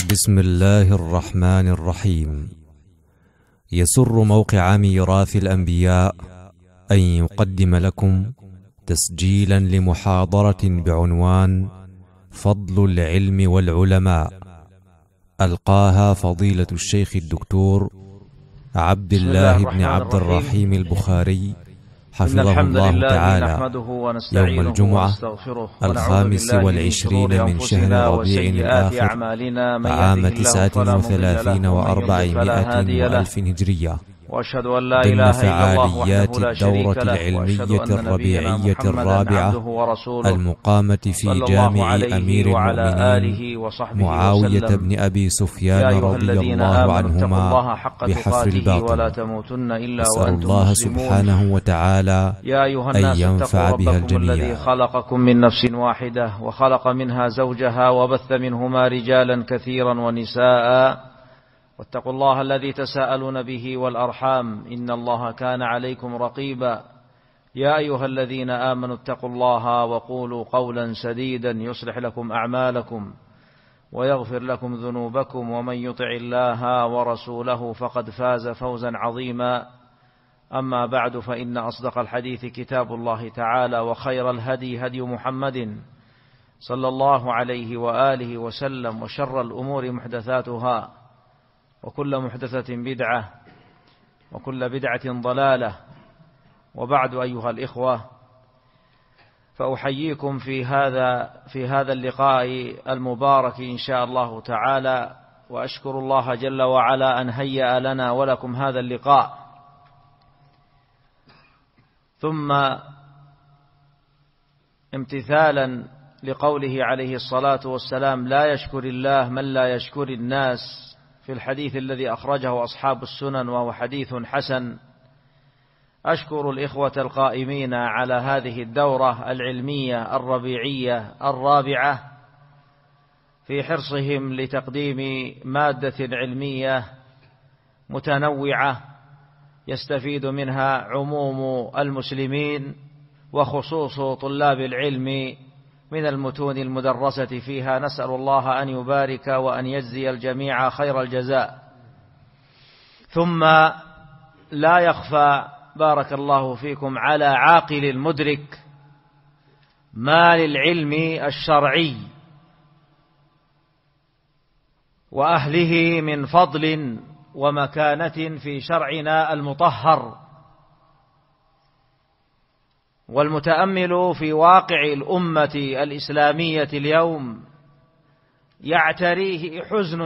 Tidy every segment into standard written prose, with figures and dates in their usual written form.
بسم الله الرحمن الرحيم. يسر موقع ميراث الأنبياء أن يقدم لكم تسجيلا لمحاضرة بعنوان فضل العلم والعلماء، ألقاها فضيلة الشيخ الدكتور عبد الله بن عبد الرحيم البخاري حفظه الله تعالى، يوم الجمعة 25 من شهر ربيع الآخر عام 39 و400 وألف هجرية، ضمن فعاليات الدورة العلمية الربيعية الرابعة المقامة في جامع أمير المؤمنين معاوية بن أبي سفيان رضي الله عنهما بحفر الباطن. أسأل الله سبحانه وتعالى أن ينفع بها الجميع. الذي خلقكم من نفس واحدة وخلق منها زوجها وبث منهما رجالا كثيرا ونساء، واتقوا الله الذي تساءلون به والأرحام إن الله كان عليكم رقيبا. يا أيها الذين آمنوا اتقوا الله وقولوا قولا سديدا يصلح لكم أعمالكم ويغفر لكم ذنوبكم، ومن يطع الله ورسوله فقد فاز فوزا عظيما. أما بعد، فإن أصدق الحديث كتاب الله تعالى، وخير الهدي هدي محمد صلى الله عليه وآله وسلم، وشر الأمور محدثاتها، وكل محدثة بدعة، وكل بدعة ضلالة. وبعد، أيها الإخوة، فأحييكم في هذا اللقاء المبارك إن شاء الله تعالى، وأشكر الله جل وعلا أن هيأ لنا ولكم هذا اللقاء. ثم امتثالا لقوله عليه الصلاة والسلام: لا يشكر الله من لا يشكر الناس، في الحديث الذي أخرجه أصحاب السنن وهو حديث حسن، أشكر الإخوة القائمين على هذه الدورة العلمية الربيعية الرابعة في حرصهم لتقديم مادة علمية متنوعة يستفيد منها عموم المسلمين، وخصوص طلاب العلم من المتون المدرسة فيها. نسأل الله أن يبارك وأن يجزي الجميع خير الجزاء. ثم لا يخفى بارك الله فيكم على عاقل مدرك ما للعلم الشرعي وأهله من فضل ومكانة في شرعنا المطهر. والمتأمل في واقع الأمة الإسلامية اليوم يعتريه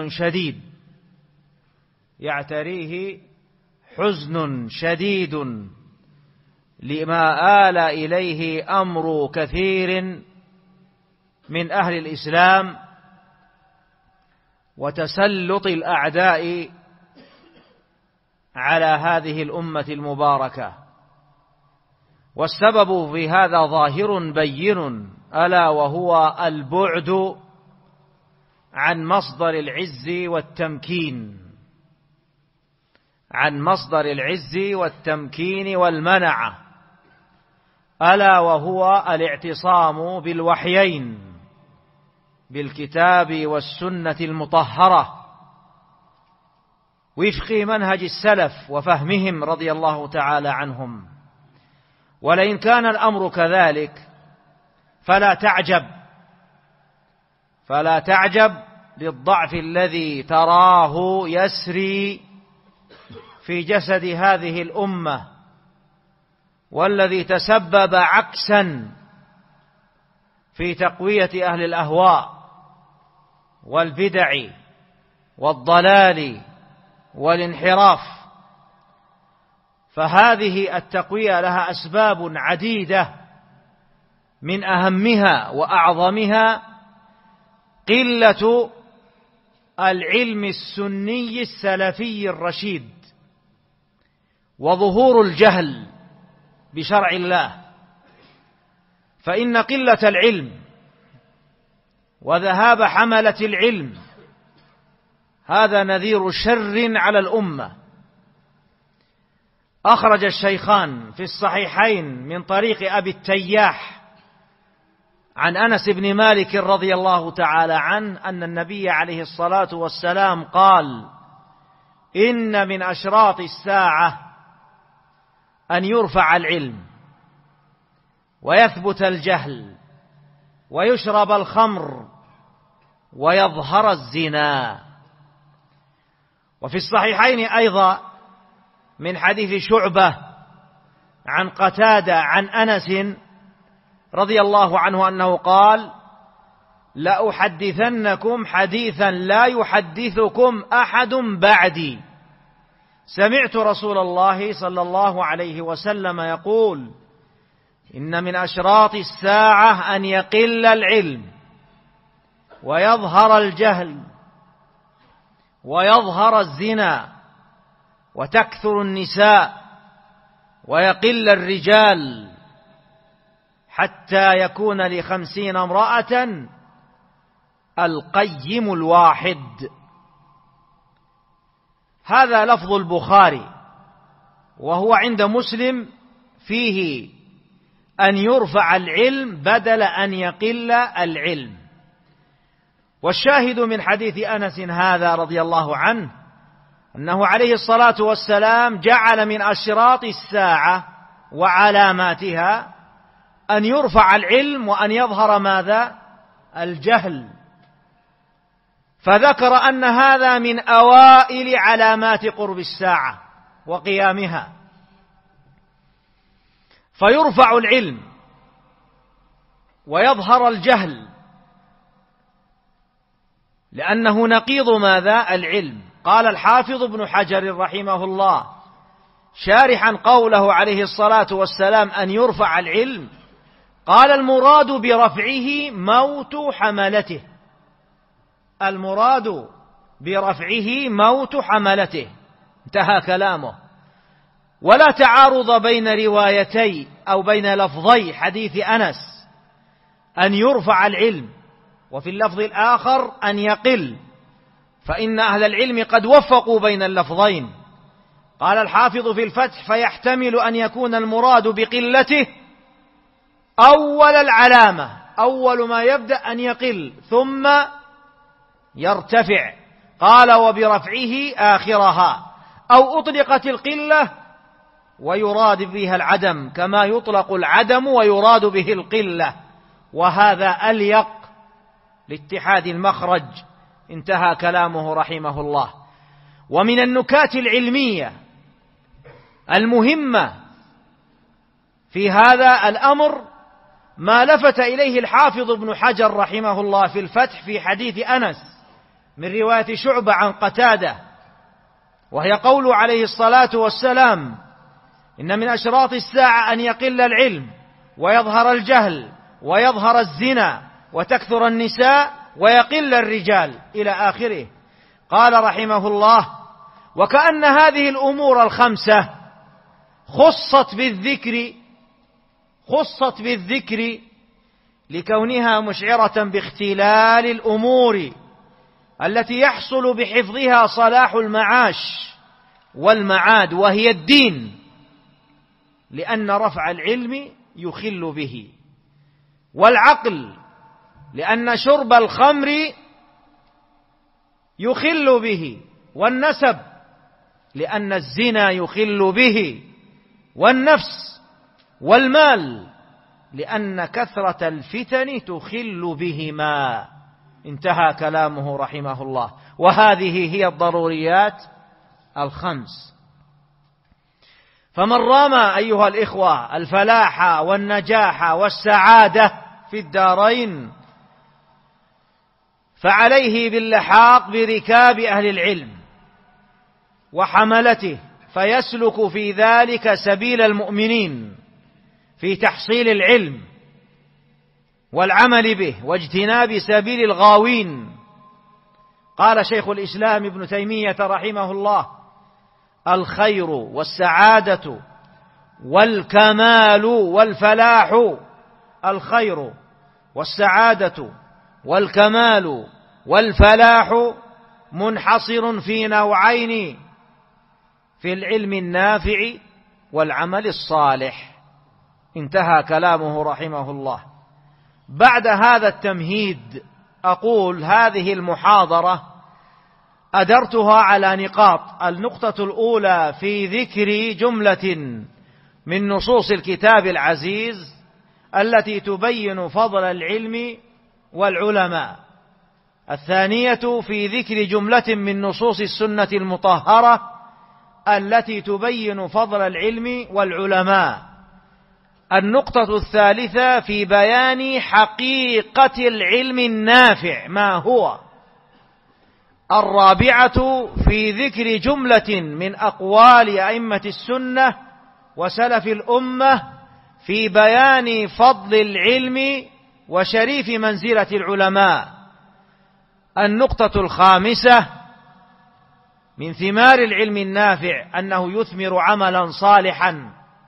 حزن شديد لما آل إليه أمر كثير من أهل الإسلام وتسلط الأعداء على هذه الأمة المباركة. والسبب في هذا ظاهر بين، ألا وهو البعد عن مصدر العز والتمكين والمنعة، ألا وهو الاعتصام بالوحيين، بالكتاب والسنة المطهرة، وفق منهج السلف وفهمهم رضي الله تعالى عنهم. ولئن كان الأمر كذلك فلا تعجب للضعف الذي تراه يسري في جسد هذه الأمة، والذي تسبب عكسا في تقوية أهل الأهواء والبدع والضلال والانحراف. فهذه التقوية لها أسباب عديدة، من أهمها وأعظمها قلة العلم السني السلفي الرشيد، وظهور الجهل بشرع الله. فإن قلة العلم وذهاب حملة العلم هذا نذير شر على الأمة. أخرج الشيخان في الصحيحين من طريق أبي التياح عن أنس بن مالك رضي الله تعالى عنه أن النبي عليه الصلاة والسلام قال: إن من أشراط الساعة أن يرفع العلم ويثبت الجهل ويشرب الخمر ويظهر الزنا. وفي الصحيحين أيضا من حديث شعبة عن قتادة عن أنس رضي الله عنه أنه قال: لأحدثنكم حديثا لا يحدثكم أحد بعدي، سمعت رسول الله صلى الله عليه وسلم يقول: إن من أشراط الساعة أن يقل العلم ويظهر الجهل ويظهر الزنا وتكثر النساء ويقل الرجال حتى يكون ل50 امرأة القيم الواحد. هذا لفظ البخاري، وهو عند مسلم فيه أن يرفع العلم بدل أن يقل العلم. والشاهد من حديث أنس هذا رضي الله عنه أنه عليه الصلاة والسلام جعل من أشراط الساعة وعلاماتها أن يرفع العلم وأن يظهر ماذا؟ الجهل. فذكر أن هذا من أوائل علامات قرب الساعة وقيامها، فيرفع العلم ويظهر الجهل لأنه نقيض ماذا؟ العلم. قال الحافظ ابن حجر رحمه الله شارحا قوله عليه الصلاة والسلام أن يرفع العلم، قال: المراد برفعه موت حملته، المراد برفعه موت حملته، انتهى كلامه. ولا تعارض بين روايتي أو بين لفظي حديث أنس أن يرفع العلم وفي اللفظ الآخر أن يقل، فإن أهل العلم قد وفقوا بين اللفظين. قال الحافظ في الفتح: فيحتمل أن يكون المراد بقلته أول العلامة، أول ما يبدأ أن يقل ثم يرتفع. قال: وبرفعه آخرها، أو أطلقت القلة ويراد بها العدم كما يطلق العدم ويراد به القلة، وهذا أليق لاتحاد المخرج. انتهى كلامه رحمه الله. ومن النكات العلمية المهمة في هذا الأمر ما لفت إليه الحافظ ابن حجر رحمه الله في الفتح في حديث أنس من رواية شعبة عن قتادة، وهي قوله عليه الصلاة والسلام: إن من أشراط الساعة أن يقل العلم ويظهر الجهل ويظهر الزنا وتكثر النساء ويقل الرجال إلى آخره. قال رحمه الله: وكأن هذه الأمور الخمسة خصت بالذكر لكونها مشعرة باختلال الأمور التي يحصل بحفظها صلاح المعاش والمعاد، وهي الدين، لأن رفع العلم يخل به، والعقل لأن شرب الخمر يخل به، والنسب لأن الزنا يخل به، والنفس والمال لأن كثرة الفتن تخل بهما. انتهى كلامه رحمه الله. وهذه هي الضروريات الخمس. فمن رام أيها الإخوة الفلاح والنجاح والسعادة في الدارين فعليه باللحاق بركاب أهل العلم وحملته، فيسلك في ذلك سبيل المؤمنين في تحصيل العلم والعمل به واجتناب سبيل الغاوين. قال شيخ الإسلام ابن تيمية رحمه الله: الخير والسعادة والكمال والفلاح، الخير والسعادة والكمال والفلاح منحصر في نوعين: في العلم النافع والعمل الصالح. انتهى كلامه رحمه الله. بعد هذا التمهيد أقول هذه المحاضرة أدرتها على نقاط. النقطة الأولى في ذكر جملة من نصوص الكتاب العزيز التي تبين فضل العلم والعلماء. الثانية في ذكر جملة من نصوص السنة المطهرة التي تبين فضل العلم والعلماء. النقطة الثالثة في بيان حقيقة العلم النافع ما هو. الرابعة في ذكر جملة من أقوال أئمة السنة وسلف الأمة في بيان فضل العلم وشريف منزلة العلماء. النقطة الخامسة من ثمار العلم النافع أنه يثمر عملا صالحا.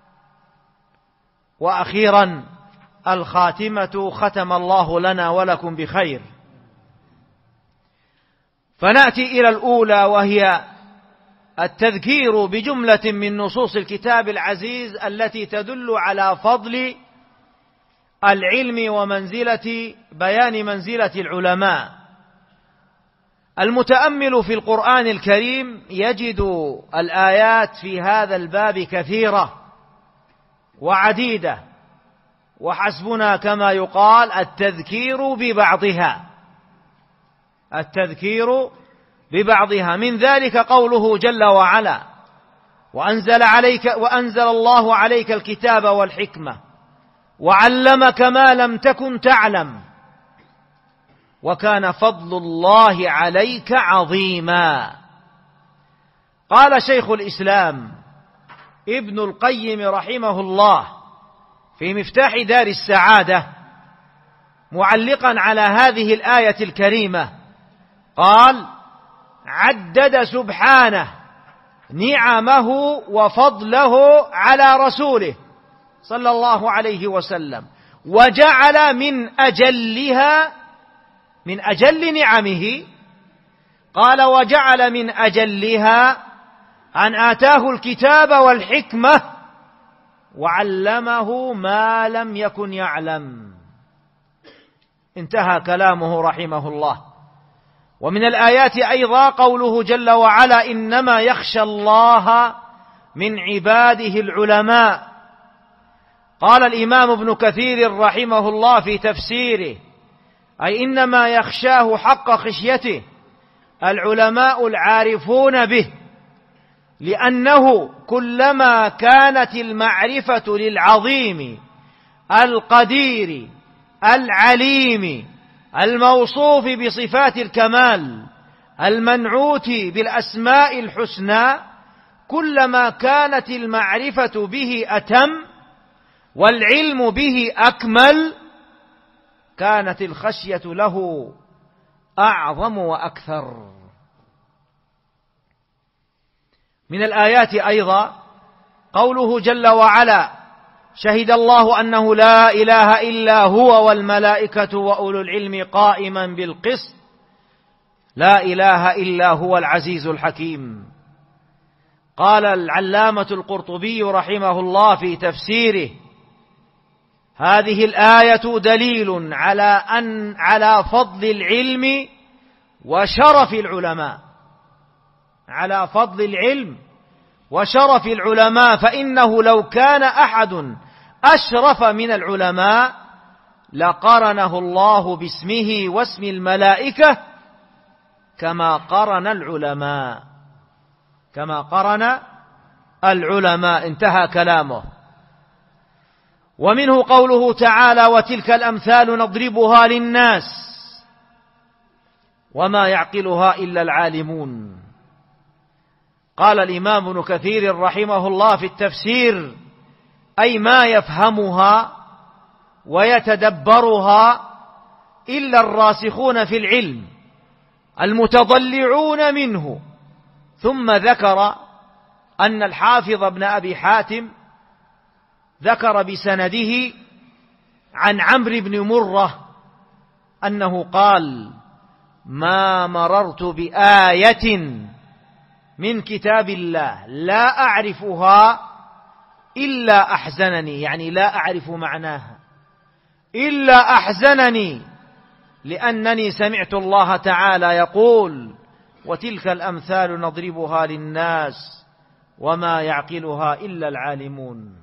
وأخيرا الخاتمة ختم الله لنا ولكم بخير. فنأتي إلى الأولى وهي التذكير بجملة من نصوص الكتاب العزيز التي تدل على فضل العلم ومنزلة بيان منزلة العلماء. المتأمل في القرآن الكريم يجد الآيات في هذا الباب كثيرة وعديدة، وحسبنا كما يقال التذكير ببعضها. التذكير ببعضها من ذلك قوله جل وعلا: وأنزل الله عليك الكتاب والحكمة وعلمك ما لم تكن تعلم وكان فضل الله عليك عظيما. قال شيخ الإسلام ابن القيم رحمه الله في مفتاح دار السعادة معلقا على هذه الآية الكريمة قال: عدد سبحانه نعمه وفضله على رسوله صلى الله عليه وسلم، وجعل من أجل نعمه، قال: وجعل من أجلها أن آتاه الكتاب والحكمة وعلمه ما لم يكن يعلم. انتهى كلامه رحمه الله. ومن الآيات أيضا قوله جل وعلا: إنما يخشى الله من عباده العلماء. قال الإمام ابن كثير رحمه الله في تفسيره: أي إنما يخشاه حق خشيته العلماء العارفون به، لأنه كلما كانت المعرفة للعظيم القدير العليم الموصوف بصفات الكمال المنعوت بالأسماء الحسنى، كلما كانت المعرفة به أتم والعلم به أكمل، كانت الخشية له أعظم وأكثر. من الآيات أيضا قوله جل وعلا: شهد الله أنه لا إله إلا هو والملائكة وأولو العلم قائما بالقسط لا إله إلا هو العزيز الحكيم. قال العلامة القرطبي رحمه الله في تفسيره: هذه الآية دليل على فضل العلم وشرف العلماء، على فضل العلم وشرف العلماء، فإنه لو كان أحد أشرف من العلماء لقرنه الله باسمه واسم الملائكة كما قرن العلماء. انتهى كلامه. ومنه قوله تعالى: وتلك الأمثال نضربها للناس وما يعقلها إلا العالمون. قال الإمام ابن كثير رحمه الله في التفسير: أي ما يفهمها ويتدبرها إلا الراسخون في العلم المتضلعون منه. ثم ذكر أن الحافظ ابن أبي حاتم ذكر بسنده عن عمرو بن مرة أنه قال: ما مررت بآية من كتاب الله لا أعرفها إلا أحزنني، يعني لا أعرف معناها إلا أحزنني لأنني سمعت الله تعالى يقول: وتلك الأمثال نضربها للناس وما يعقلها إلا العالمون.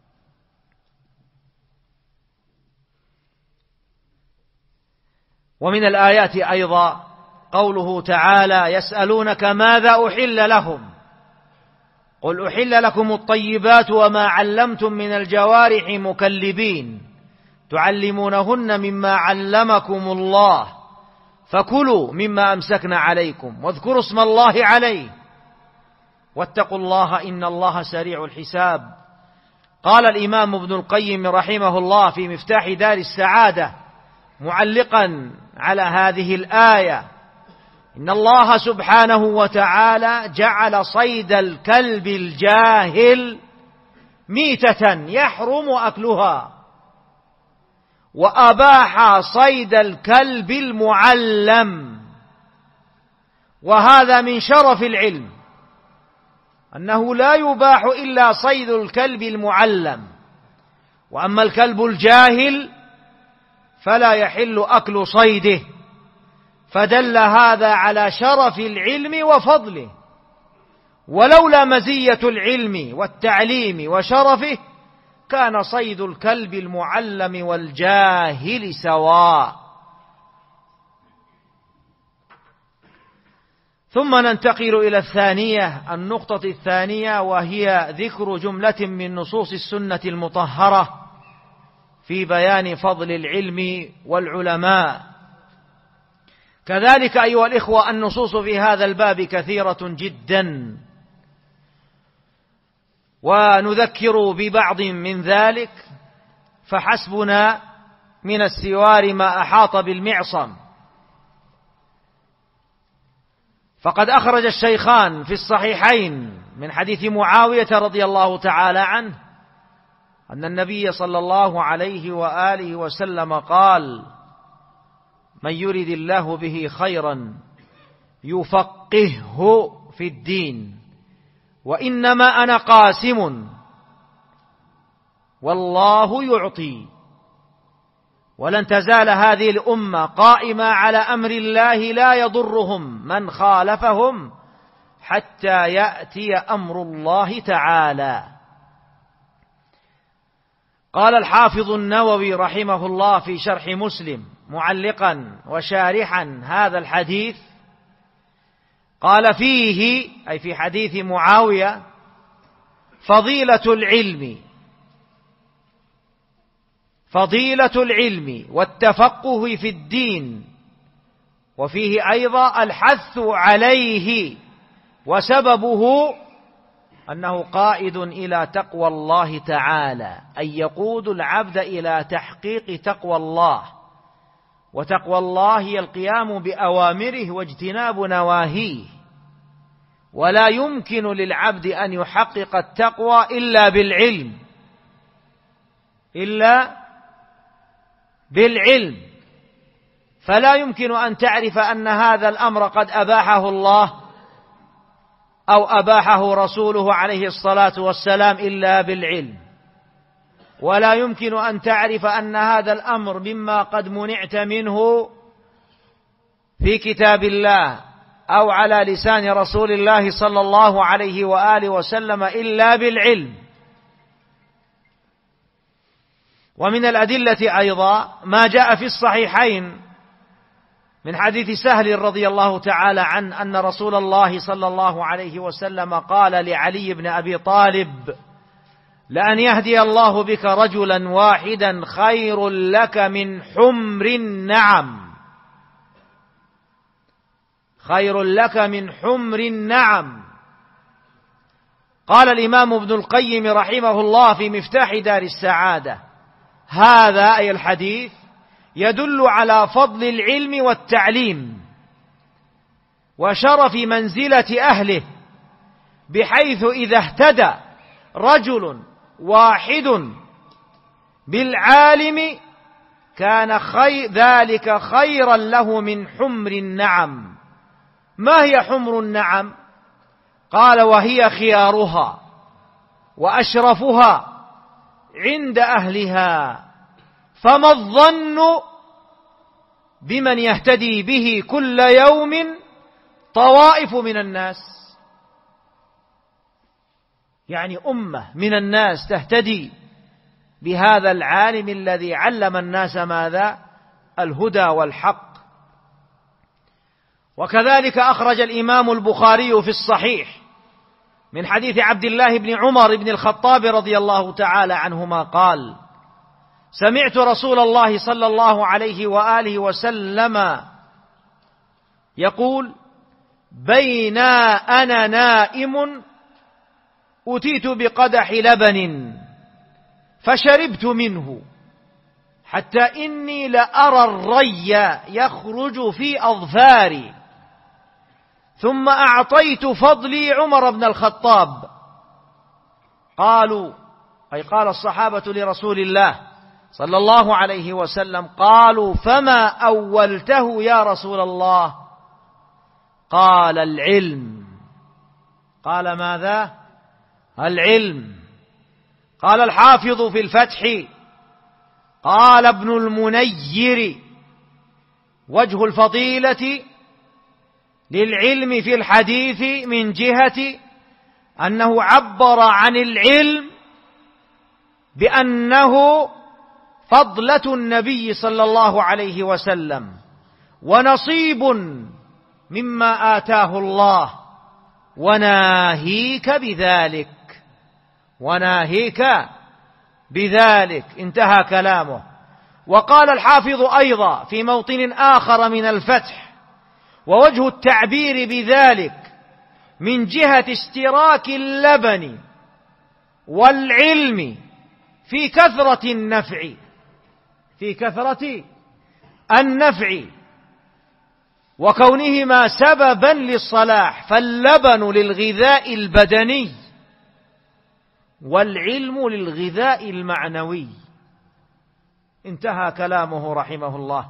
ومن الآيات أيضا قوله تعالى: يسألونك ماذا أحل لهم قل أحل لكم الطيبات وما علمتم من الجوارح مكلبين تعلمونهن مما علمكم الله فكلوا مما أمسكنا عليكم واذكروا اسم الله عليه واتقوا الله إن الله سريع الحساب. قال الإمام ابن القيم رحمه الله في مفتاح دار السعادة معلقا على هذه الآية: إن الله سبحانه وتعالى جعل صيد الكلب الجاهل ميتة يحرم أكلها، وأباح صيد الكلب المعلم، وهذا من شرف العلم أنه لا يباح إلا صيد الكلب المعلم، وأما الكلب الجاهل فلا يحل أكل صيده، فدل هذا على شرف العلم وفضله. ولولا مزية العلم والتعليم وشرفه كان صيد الكلب المعلم والجاهل سواء. ثم ننتقل إلى النقطة الثانية، وهي ذكر جملة من نصوص السنة المطهرة في بيان فضل العلم والعلماء. كذلك أيها الإخوة النصوص في هذا الباب كثيرة جدا، ونذكر ببعض من ذلك، فحسبنا من السوار ما أحاط بالمعصم. فقد أخرج الشيخان في الصحيحين من حديث معاوية رضي الله تعالى عنه أن النبي صلى الله عليه وآله وسلم قال: من يرد الله به خيرا يفقهه في الدين، وإنما أنا قاسم والله يعطي، ولن تزال هذه الأمة قائمة على أمر الله لا يضرهم من خالفهم حتى يأتي أمر الله تعالى. قال الحافظ النووي رحمه الله في شرح مسلم معلقا وشارحا هذا الحديث، قال فيه أي في حديث معاوية: فضيلة العلم والتفقه في الدين، وفيه أيضا الحث عليه، وسببه أنه قائد إلى تقوى الله تعالى، أي يقود العبد إلى تحقيق تقوى الله، وتقوى الله هي القيام بأوامره واجتناب نواهيه، ولا يمكن للعبد أن يحقق التقوى إلا بالعلم، فلا يمكن أن تعرف أن هذا الأمر قد أباحه الله أو أباحه رسوله عليه الصلاة والسلام إلا بالعلم، ولا يمكن أن تعرف أن هذا الأمر مما قد منعت منه في كتاب الله أو على لسان رسول الله صلى الله عليه وآله وسلم إلا بالعلم. ومن الأدلة أيضا ما جاء في الصحيحين من حديث سهل رضي الله تعالى عنه أن رسول الله صلى الله عليه وسلم قال لعلي بن أبي طالب: لأن يهدي الله بك رجلا واحدا خير لك من حمر النعم، خير لك من حمر النعم. قال الإمام ابن القيم رحمه الله في مفتاح دار السعادة: هذا أي الحديث يدل على فضل العلم والتعليم وشرف منزلة أهله، بحيث إذا اهتدى رجل واحد بالعالم كان ذلك خيرا له من حمر النعم. ما هي حمر النعم؟ قال: وهي خيارها وأشرفها عند أهلها، فما الظن بمن يهتدي به كل يوم طوائف من الناس؟ يعني أمة من الناس تهتدي بهذا العالم الذي علم الناس ماذا؟ الهدى والحق. وكذلك أخرج الإمام البخاري في الصحيح من حديث عبد الله بن عمر بن الخطاب رضي الله تعالى عنهما قال: سمعت رسول الله صلى الله عليه وآله وسلم يقول: بينا أنا نائم أتيت بقدح لبن فشربت منه حتى إني لأرى الري يخرج في أظفاري، ثم أعطيت فضلي عمر بن الخطاب. قالوا، أي قال الصحابة لرسول الله صلى الله عليه وسلم: قالوا فما أولته يا رسول الله؟ قال: العلم. قال ماذا؟ العلم. قال الحافظ في الفتح: قال ابن المنير: وجه الفضيلة للعلم في الحديث من جهة أنه عبر عن العلم بأنه فضلة النبي صلى الله عليه وسلم ونصيب مما آتاه الله، وناهيك بذلك، وناهيك بذلك. انتهى كلامه. وقال الحافظ أيضا في موطن آخر من الفتح: ووجه التعبير بذلك من جهة اشتراك اللبن والعلم في كثرة النفع، في كثرة النفع، وكونهما سببا للصلاح، فاللبن للغذاء البدني والعلم للغذاء المعنوي. انتهى كلامه رحمه الله.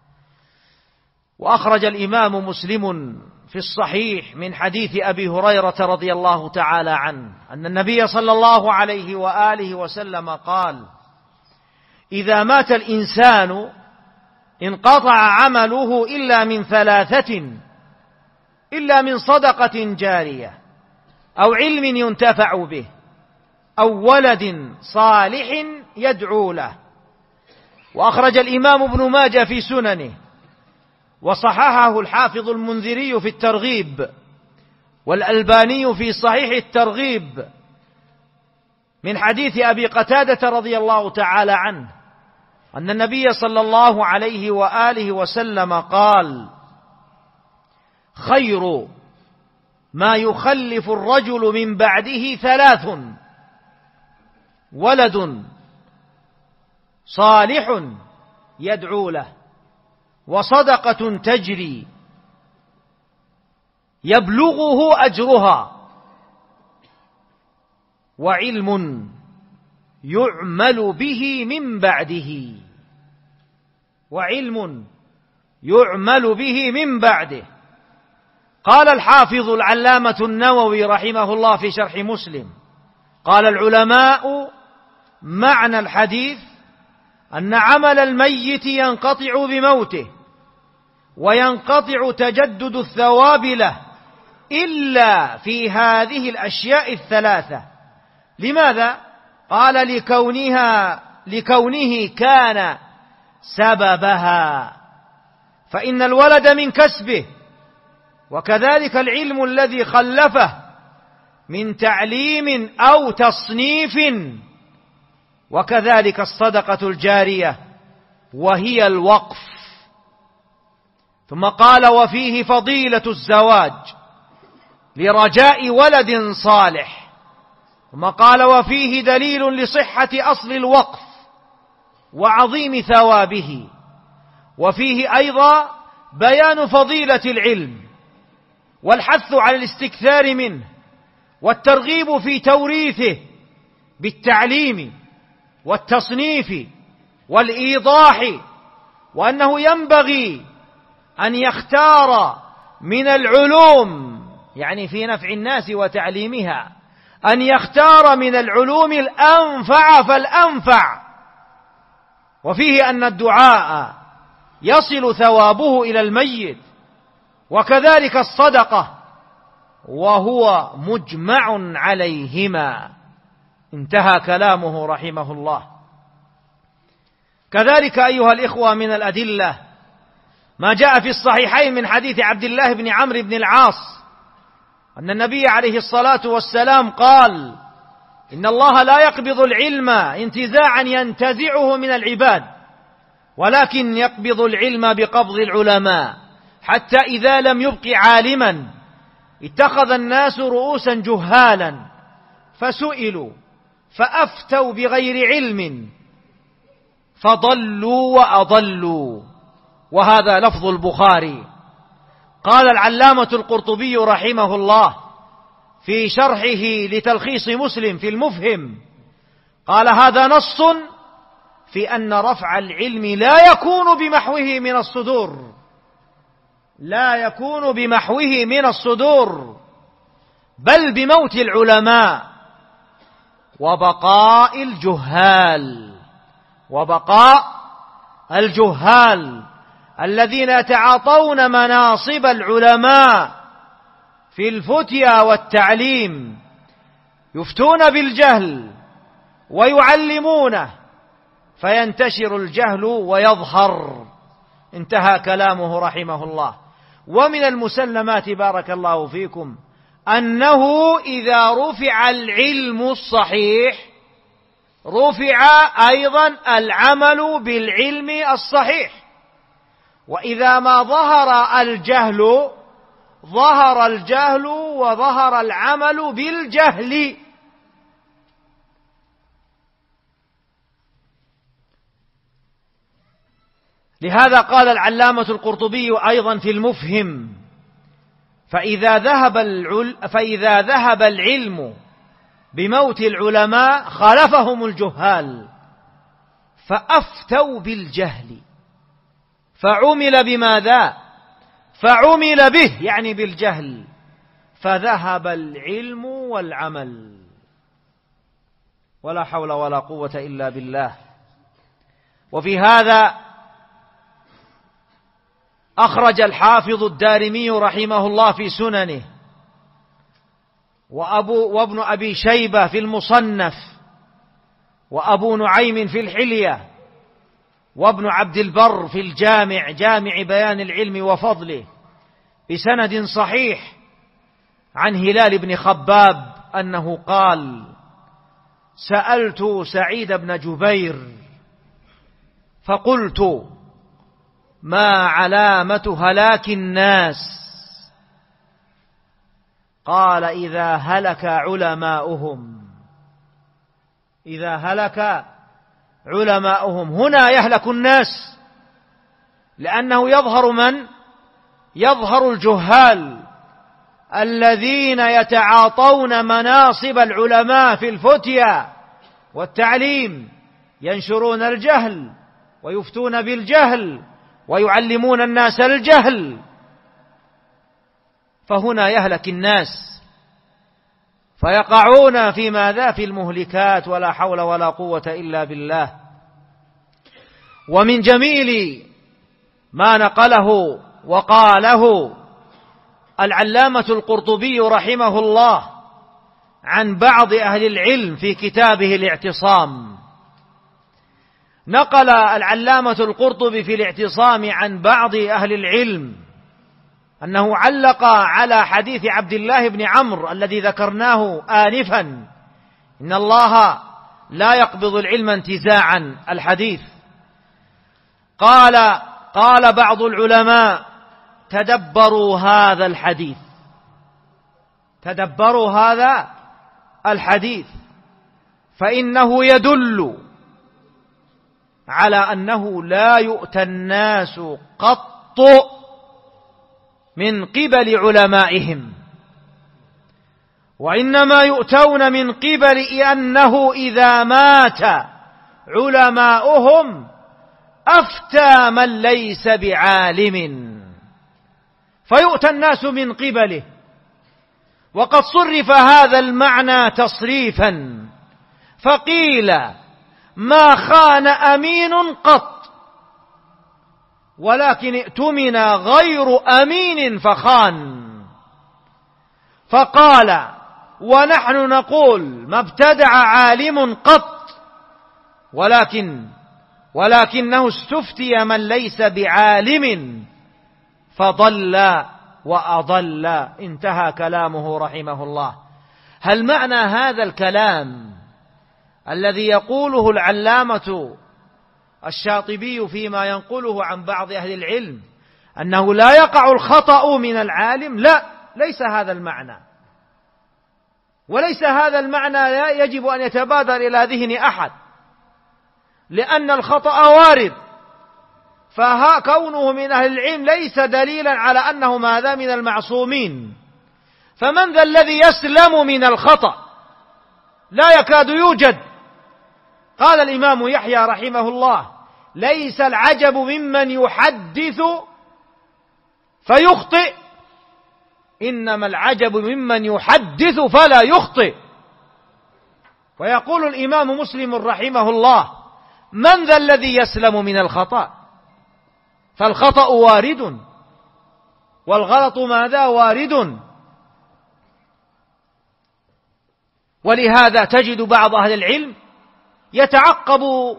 وأخرج الإمام مسلم في الصحيح من حديث أبي هريرة رضي الله تعالى عنه أن النبي صلى الله عليه وآله وسلم قال: إذا مات الإنسان انقطع عمله إلا من ثلاثة: إلا من صدقة جارية، أو علم ينتفع به، أو ولد صالح يدعو له. وأخرج الإمام ابن ماجه في سننه، وصححه الحافظ المنذري في الترغيب، والألباني في صحيح الترغيب، من حديث أبي قتادة رضي الله تعالى عنه أن النبي صلى الله عليه وآله وسلم قال: خير ما يخلف الرجل من بعده ثلاث: ولد صالح يدعو له، وصدقة تجري يبلغه أجرها، وعلم يعمل به من بعده، وعلم يعمل به من بعده. قال الحافظ العلامة النووي رحمه الله في شرح مسلم: قال العلماء معنى الحديث أن عمل الميت ينقطع بموته، وينقطع تجدد الثواب له إلا في هذه الأشياء الثلاثة. لماذا؟ قال: لكونه كان سببها، فإن الولد من كسبه، وكذلك العلم الذي خلفه من تعليم أو تصنيف، وكذلك الصدقة الجارية وهي الوقف. ثم قال: وفيه فضيلة الزواج لرجاء ولد صالح. ثم قال: وفيه دليل لصحة أصل الوقف وعظيم ثوابه. وفيه أيضا بيان فضيلة العلم والحث على الاستكثار منه، والترغيب في توريثه بالتعليم والتصنيف والإيضاح، وأنه ينبغي أن يختار من العلوم، يعني في نفع الناس وتعليمها، أن يختار من العلوم الأنفع فالأنفع، وفيه أن الدعاء يصل ثوابه إلى الميت، وكذلك الصدقة، وهو مجمع عليهما. انتهى كلامه رحمه الله. كذلك أيها الإخوة من الأدلة ما جاء في الصحيحين من حديث عبد الله بن عمرو بن العاص أن النبي عليه الصلاة والسلام قال: إن الله لا يقبض العلم انتزاعا ينتزعه من العباد، ولكن يقبض العلم بقبض العلماء، حتى إذا لم يبق عالما اتخذ الناس رؤوسا جهالا فسئلوا فأفتوا بغير علم فضلوا وأضلوا. وهذا لفظ البخاري. قال العلامة القرطبي رحمه الله في شرحه لتلخيص مسلم في المفهم، قال: هذا نص في أن رفع العلم لا يكون بمحوه من الصدور، لا يكون بمحوه من الصدور، بل بموت العلماء وبقاء الجهال، وبقاء الجهال الذين يتعاطون مناصب العلماء في الفتيا والتعليم، يفتون بالجهل ويعلمونه فينتشر الجهل ويظهر. انتهى كلامه رحمه الله. ومن المسلمات بارك الله فيكم أنه إذا رفع العلم الصحيح رفع أيضا العمل بالعلم الصحيح، وإذا ما ظهر الجهل ظهر الجهل وظهر العمل بالجهل. لهذا قال العلامة القرطبي أيضا في المفهم: فإذا ذهب العلم بموت العلماء خالفهم الجهال فأفتوا بالجهل، فعمل بماذا؟ فعمل به، يعني بالجهل، فذهب العلم والعمل. ولا حول ولا قوة إلا بالله. وفي هذا أخرج الحافظ الدارمي رحمه الله في سننه، وابن أبي شيبة في المصنف، وأبو نعيم في الحلية، وابن عبد البر في الجامع، جامع بيان العلم وفضله، بسند صحيح عن هلال بن خباب أنه قال: سألت سعيد بن جبير فقلت: ما علامة هلاك الناس؟ قال: إذا هلك علماؤهم. إذا هلك علماؤهم. هنا يهلك الناس، لأنه يظهر من؟ يظهر الجهال الذين يتعاطون مناصب العلماء في الفتيا والتعليم، ينشرون الجهل ويفتون بالجهل ويعلمون الناس الجهل، فهنا يهلك الناس فيقعون في ماذا؟ في المهلكات. ولا حول ولا قوة إلا بالله. ومن جميل ما نقله وقاله العلامة القرطبي رحمه الله عن بعض أهل العلم في كتابه الاعتصام، نقل العلامة القرطبي في الاعتصام عن بعض أهل العلم أنه علق على حديث عبد الله بن عمرو الذي ذكرناه آنفا: إن الله لا يقبض العلم انتزاعا، الحديث. قال بعض العلماء: تدبروا هذا الحديث، تدبروا هذا الحديث، فإنه يدل على أنه لا يؤتى الناس قط من قبل علمائهم، وإنما يؤتون من قبل أنه إذا مات علماؤهم أفتى من ليس بعالم، فيؤتى الناس من قبله. وقد صرف هذا المعنى تصريفا، فقيل: ما خان أمين قط، ولكن ائتمن غير أمين فخان. فقال: ونحن نقول ما ابتدع عالم قط، ولكنه استفتي من ليس بعالم فضل وأضل. انتهى كلامه رحمه الله. هل معنى هذا الكلام الذي يقوله العلامة الشاطبي فيما ينقله عن بعض أهل العلم أنه لا يقع الخطأ من العالم؟ لا، ليس هذا المعنى، وليس هذا المعنى لا يجب أن يتبادر إلى ذهن أحد، لأن الخطأ وارد، فكونه من أهل العلم ليس دليلا على أنه ماذا من المعصومين. فمن ذا الذي يسلم من الخطأ؟ لا يكاد يوجد. قال الإمام يحيى رحمه الله: ليس العجب ممن يحدث فيخطئ، إنما العجب ممن يحدث فلا يخطئ. ويقول الإمام مسلم رحمه الله: من ذا الذي يسلم من الخطأ؟ فالخطأ وارد، والغلط ماذا؟ وارد. ولهذا تجد بعض أهل العلم يتعقب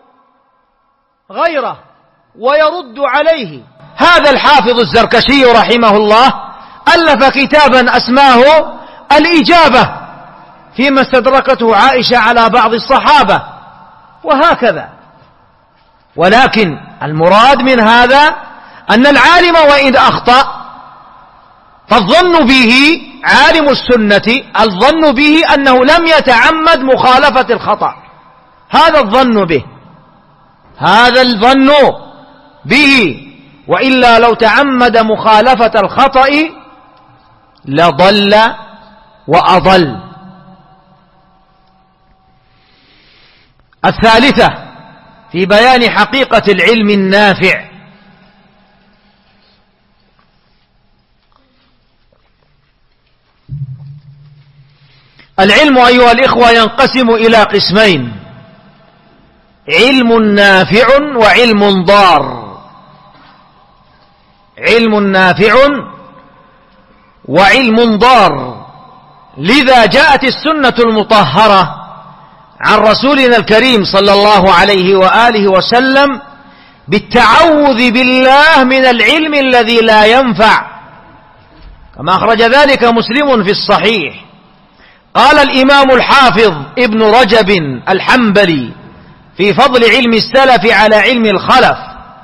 غيره ويرد عليه. هذا الحافظ الزركشي رحمه الله ألف كتابا أسماه الإجابة فيما استدركته عائشة على بعض الصحابة، وهكذا. ولكن المراد من هذا أن العالم وإن أخطأ فالظن به، عالم السنة الظن به أنه لم يتعمد مخالفة الخطأ، هذا الظن به، هذا الظن به. وإلا لو تعمد مخالفة الخطأ لضل وأضل. الثالثة في بيان حقيقة العلم النافع: العلم أيها الإخوة ينقسم إلى قسمين: علم نافع وعلم ضار. علم نافع وعلم ضار. لذا جاءت السنة المطهرة عن رسولنا الكريم صلى الله عليه وآله وسلم بالتعوذ بالله من العلم الذي لا ينفع، كما أخرج ذلك مسلم في الصحيح. قال الإمام الحافظ ابن رجب الحنبلي في فضل علم السلف على علم الخلف،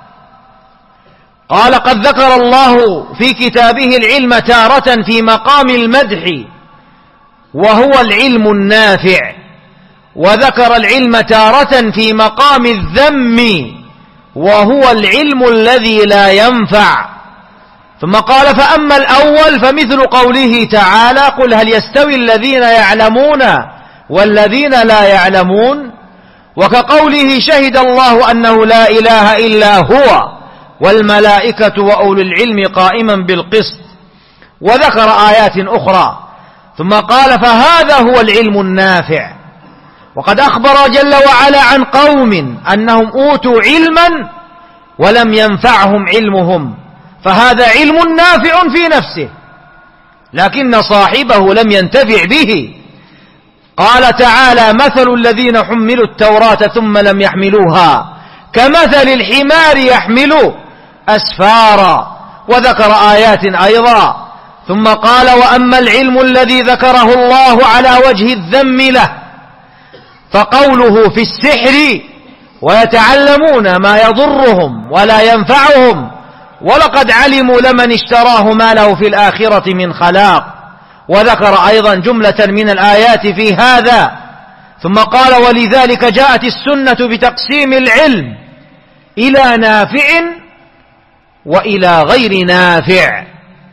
قال: قد ذكر الله في كتابه العلم تارة في مقام المدح وهو العلم النافع، وذكر العلم تارة في مقام الذم وهو العلم الذي لا ينفع. ثم قال: فأما الأول فمثل قوله تعالى: قل هل يستوي الذين يعلمون والذين لا يعلمون، وكقوله: شهد الله أنه لا إله إلا هو والملائكة وأولو العلم قائما بالقسط، وذكر آيات أخرى. ثم قال: فهذا هو العلم النافع. وقد أخبر جل وعلا عن قوم أنهم أوتوا علما ولم ينفعهم علمهم، فهذا علم نافع في نفسه لكن صاحبه لم ينتفع به. قال تعالى: مثل الذين حملوا التوراة ثم لم يحملوها كمثل الحمار يحمل أسفارا، وذكر آيات أيضا. ثم قال: وأما العلم الذي ذكره الله على وجه الذم له فقوله في السحر: ويتعلمون ما يضرهم ولا ينفعهم ولقد علموا لمن اشتراه ما له في الآخرة من خلاق، وذكر أيضا جملة من الآيات في هذا. ثم قال: ولذلك جاءت السنة بتقسيم العلم إلى نافع وإلى غير نافع،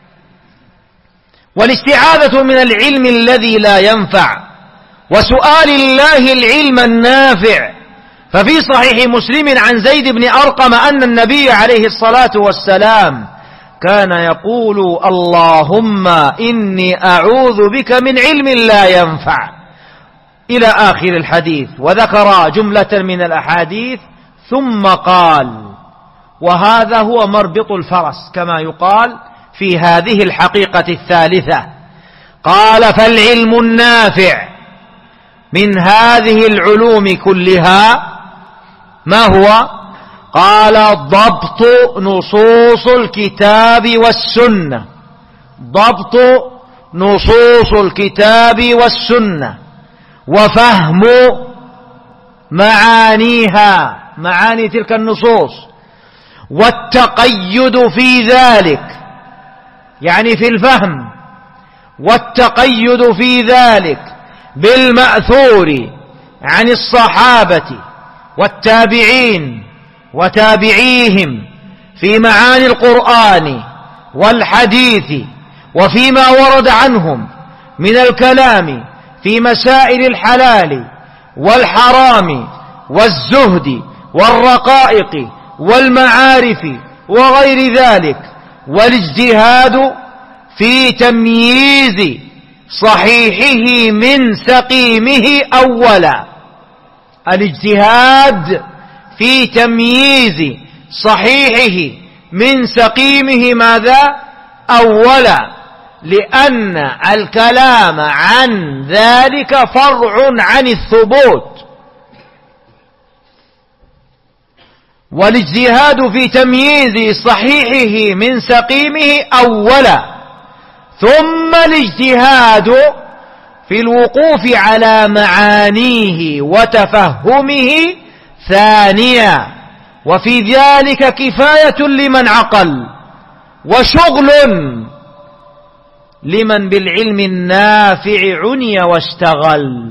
والاستعاذة من العلم الذي لا ينفع، وسؤال الله العلم النافع. ففي صحيح مسلم عن زيد بن أرقم أن النبي عليه الصلاة والسلام كان يقول: اللهم إني أعوذ بك من علم لا ينفع إلى آخر الحديث، وذكر جملة من الأحاديث ثم قال: وهذا هو مربط الفرس كما يقال في هذه الحقيقة الثالثة. قال: فالعلم النافع من هذه العلوم كلها ما هو؟ قال: ضبط نصوص الكتاب والسنة، ضبط نصوص الكتاب والسنة، وفهم معانيها، معاني تلك النصوص، والتقيد في ذلك، يعني في الفهم، والتقيد في ذلك بالمأثور عن الصحابة والتابعين وتابعيهم في معاني القرآن والحديث، وفيما ورد عنهم من الكلام في مسائل الحلال والحرام والزهد والرقائق والمعارف وغير ذلك، والاجتهاد في تمييز صحيحه من سقيمه أولا، الاجتهاد في تمييز صحيحه من سقيمه ماذا؟ أولا، لأن الكلام عن ذلك فرع عن الثبوت، والاجتهاد في تمييز صحيحه من سقيمه أولا، ثم الاجتهاد في الوقوف على معانيه وتفهمه ثانيا، وفي ذلك كفاية لمن عقل، وشغل لمن بالعلم النافع عني واشتغل.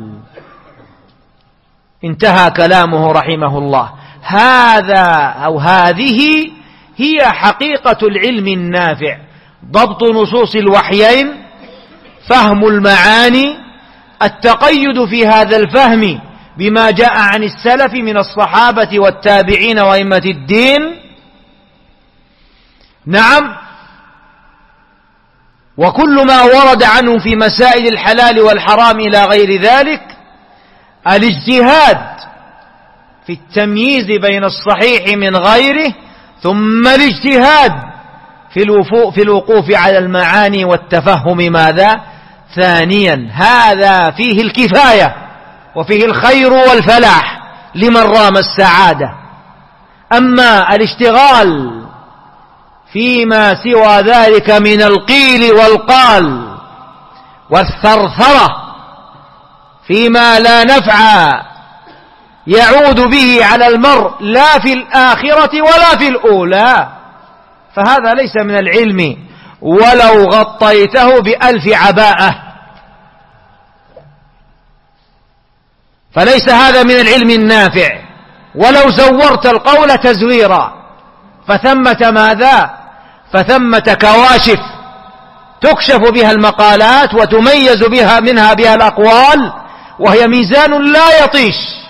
انتهى كلامه رحمه الله. هذا أو هذه هي حقيقة العلم النافع: ضبط نصوص الوحيين، فهم المعاني، التقيد في هذا الفهم بما جاء عن السلف من الصحابة والتابعين وأئمة الدين. نعم، وكل ما ورد عنه في مسائل الحلال والحرام إلى غير ذلك، الاجتهاد في التمييز بين الصحيح من غيره، ثم الاجتهاد في الوقوف على المعاني والتفهم ماذا؟ ثانيا. هذا فيه الكفاية وفيه الخير والفلاح لمن رام السعادة. أما الاشتغال فيما سوى ذلك من القيل والقال والثرثرة فيما لا نفع يعود به على المرء لا في الآخرة ولا في الأولى، فهذا ليس من العلم ولو غطيته بألف عباءة، فليس هذا من العلم النافع ولو زورت القول تزويرا. فثمة ماذا؟ فثمة كواشف تكشف بها المقالات وتميز منها الأقوال، وهي ميزان لا يطيش.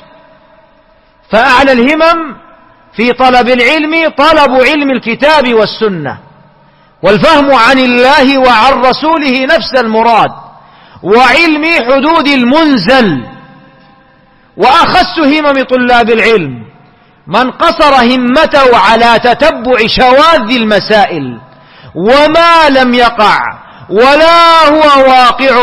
فأعلى الهمم في طلب العلم طلب علم الكتاب والسنة، والفهم عن الله وعن رسوله نفس المراد، وعلم حدود المنزل. وأخس همم طلاب العلم من قصر همته على تتبع شواذ المسائل وما لم يقع ولا هو واقع،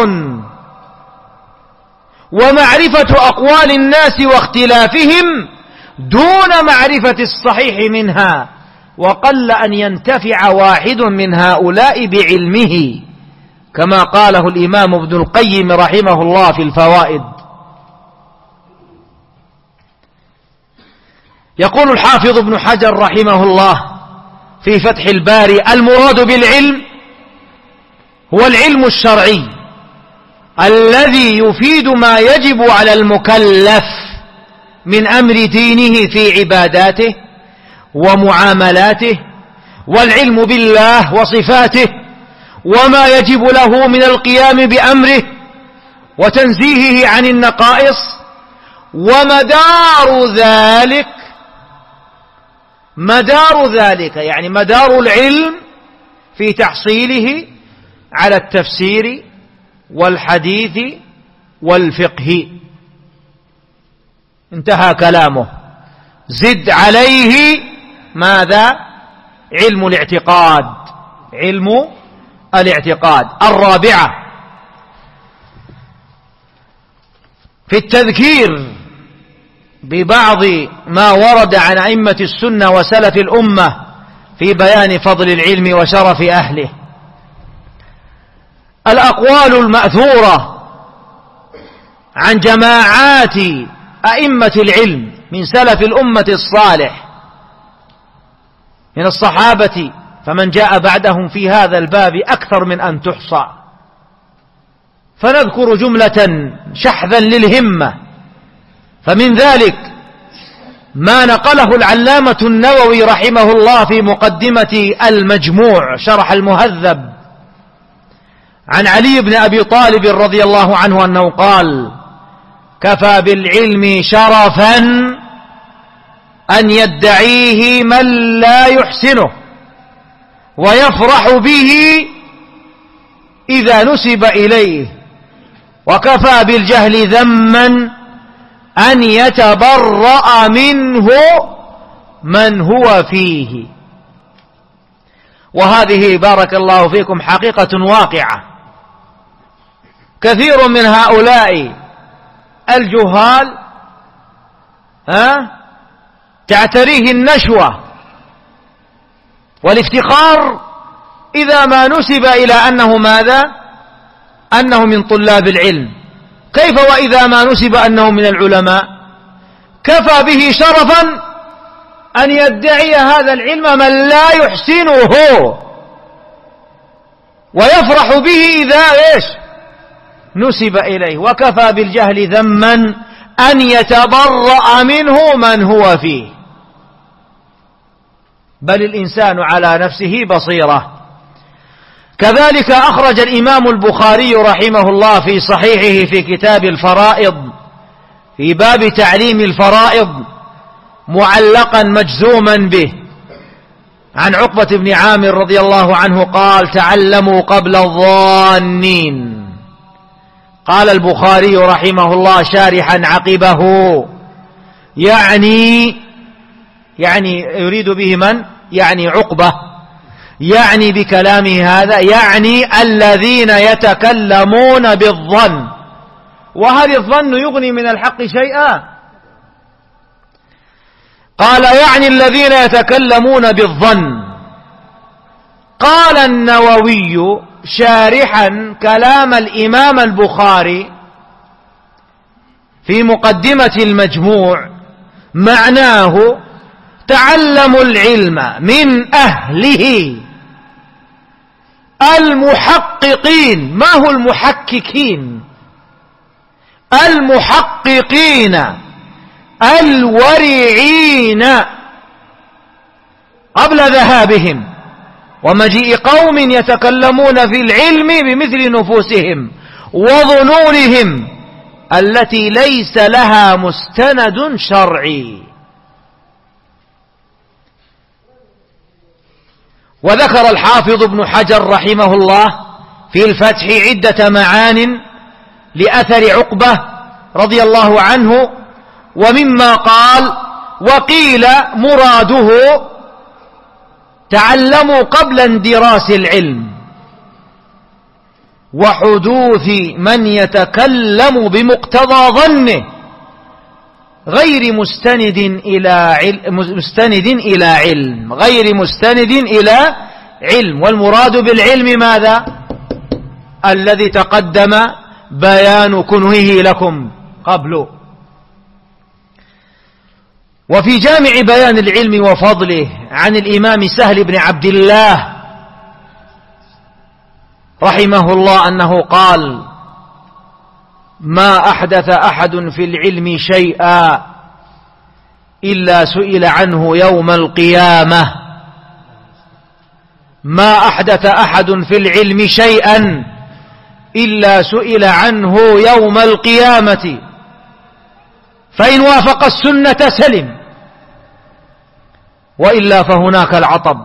ومعرفة أقوال الناس واختلافهم دون معرفة الصحيح منها، وقل أن ينتفع واحد من هؤلاء بعلمه، كما قاله الإمام ابن القيم رحمه الله في الفوائد. يقول الحافظ ابن حجر رحمه الله في فتح الباري: المراد بالعلم هو العلم الشرعي الذي يفيد ما يجب على المكلف من أمر دينه في عباداته ومعاملاته، والعلم بالله وصفاته وما يجب له من القيام بأمره وتنزيهه عن النقائص، ومدار ذلك يعني مدار العلم في تحصيله على التفسير والحديث والفقه. انتهى كلامه. زد عليه ماذا؟ علم الاعتقاد. علم الاعتقاد. الرابعة في التذكير ببعض ما ورد عن أئمة السنة وسلف الأمة في بيان فضل العلم وشرف أهله. الأقوال المأثورة عن جماعات أئمة العلم من سلف الأمة الصالح من الصحابة فمن جاء بعدهم في هذا الباب أكثر من أن تحصى، فنذكر جملة شحذا للهمة. فمن ذلك ما نقله العلامة النووي رحمه الله في مقدمة المجموع شرح المهذب عن علي بن أبي طالب رضي الله عنه أنه قال: كفى بالعلم شرفا أن يدعيه من لا يحسنه ويفرح به إذا نسب إليه، وكفى بالجهل ذما أن يتبرأ منه من هو فيه. وهذه بارك الله فيكم حقيقة واقعة. كثير من هؤلاء الجهال تعتريه النشوة والافتخار إذا ما نسب إلى أنه ماذا؟ أنه من طلاب العلم. كيف وإذا ما نسب أنه من العلماء؟ كفى به شرفا أن يدعي هذا العلم من لا يحسنه ويفرح به إذا نسب إليه، وكفى بالجهل ذما أن يتبرأ منه من هو فيه. بل الإنسان على نفسه بصيرة. كذلك أخرج الإمام البخاري رحمه الله في صحيحه في كتاب الفرائض في باب تعليم الفرائض معلقا مجزوما به عن عقبة بن عامر رضي الله عنه قال: تعلموا قبل الظانين. قال البخاري رحمه الله شارحا عقبه يعني يريد به من؟ يعني عقبة، يعني بكلامه هذا يعني الذين يتكلمون بالظن. وهل الظن يغني من الحق شيئا؟ قال يعني الذين يتكلمون بالظن. قال النووي شارحا كلام الإمام البخاري في مقدمة المجموع: معناه تعلموا العلم من أهله المحققين. ما هو المحققين؟ المحققين الورعين قبل ذهابهم ومجيء قوم يتكلمون في العلم بمثل نفوسهم وظنونهم التي ليس لها مستند شرعي. وذكر الحافظ ابن حجر رحمه الله في الفتح عدة معان لأثر عقبة رضي الله عنه، ومما قال: وقيل مراده تعلموا قبل اندراس العلم وحدوث من يتكلم بمقتضى ظنه غير مستند إلى علم غير مستند إلى علم. والمراد بالعلم ماذا؟ الذي تقدم بيان كنهه لكم قبل. وفي جامع بيان العلم وفضله عن الإمام سهل بن عبد الله رحمه الله أنه قال: ما أحدث أحد في العلم شيئا إلا سئل عنه يوم القيامة. ما أحدث أحد في العلم شيئا إلا سئل عنه يوم القيامة، فإن وافق السنة سلم وإلا فهناك العطب.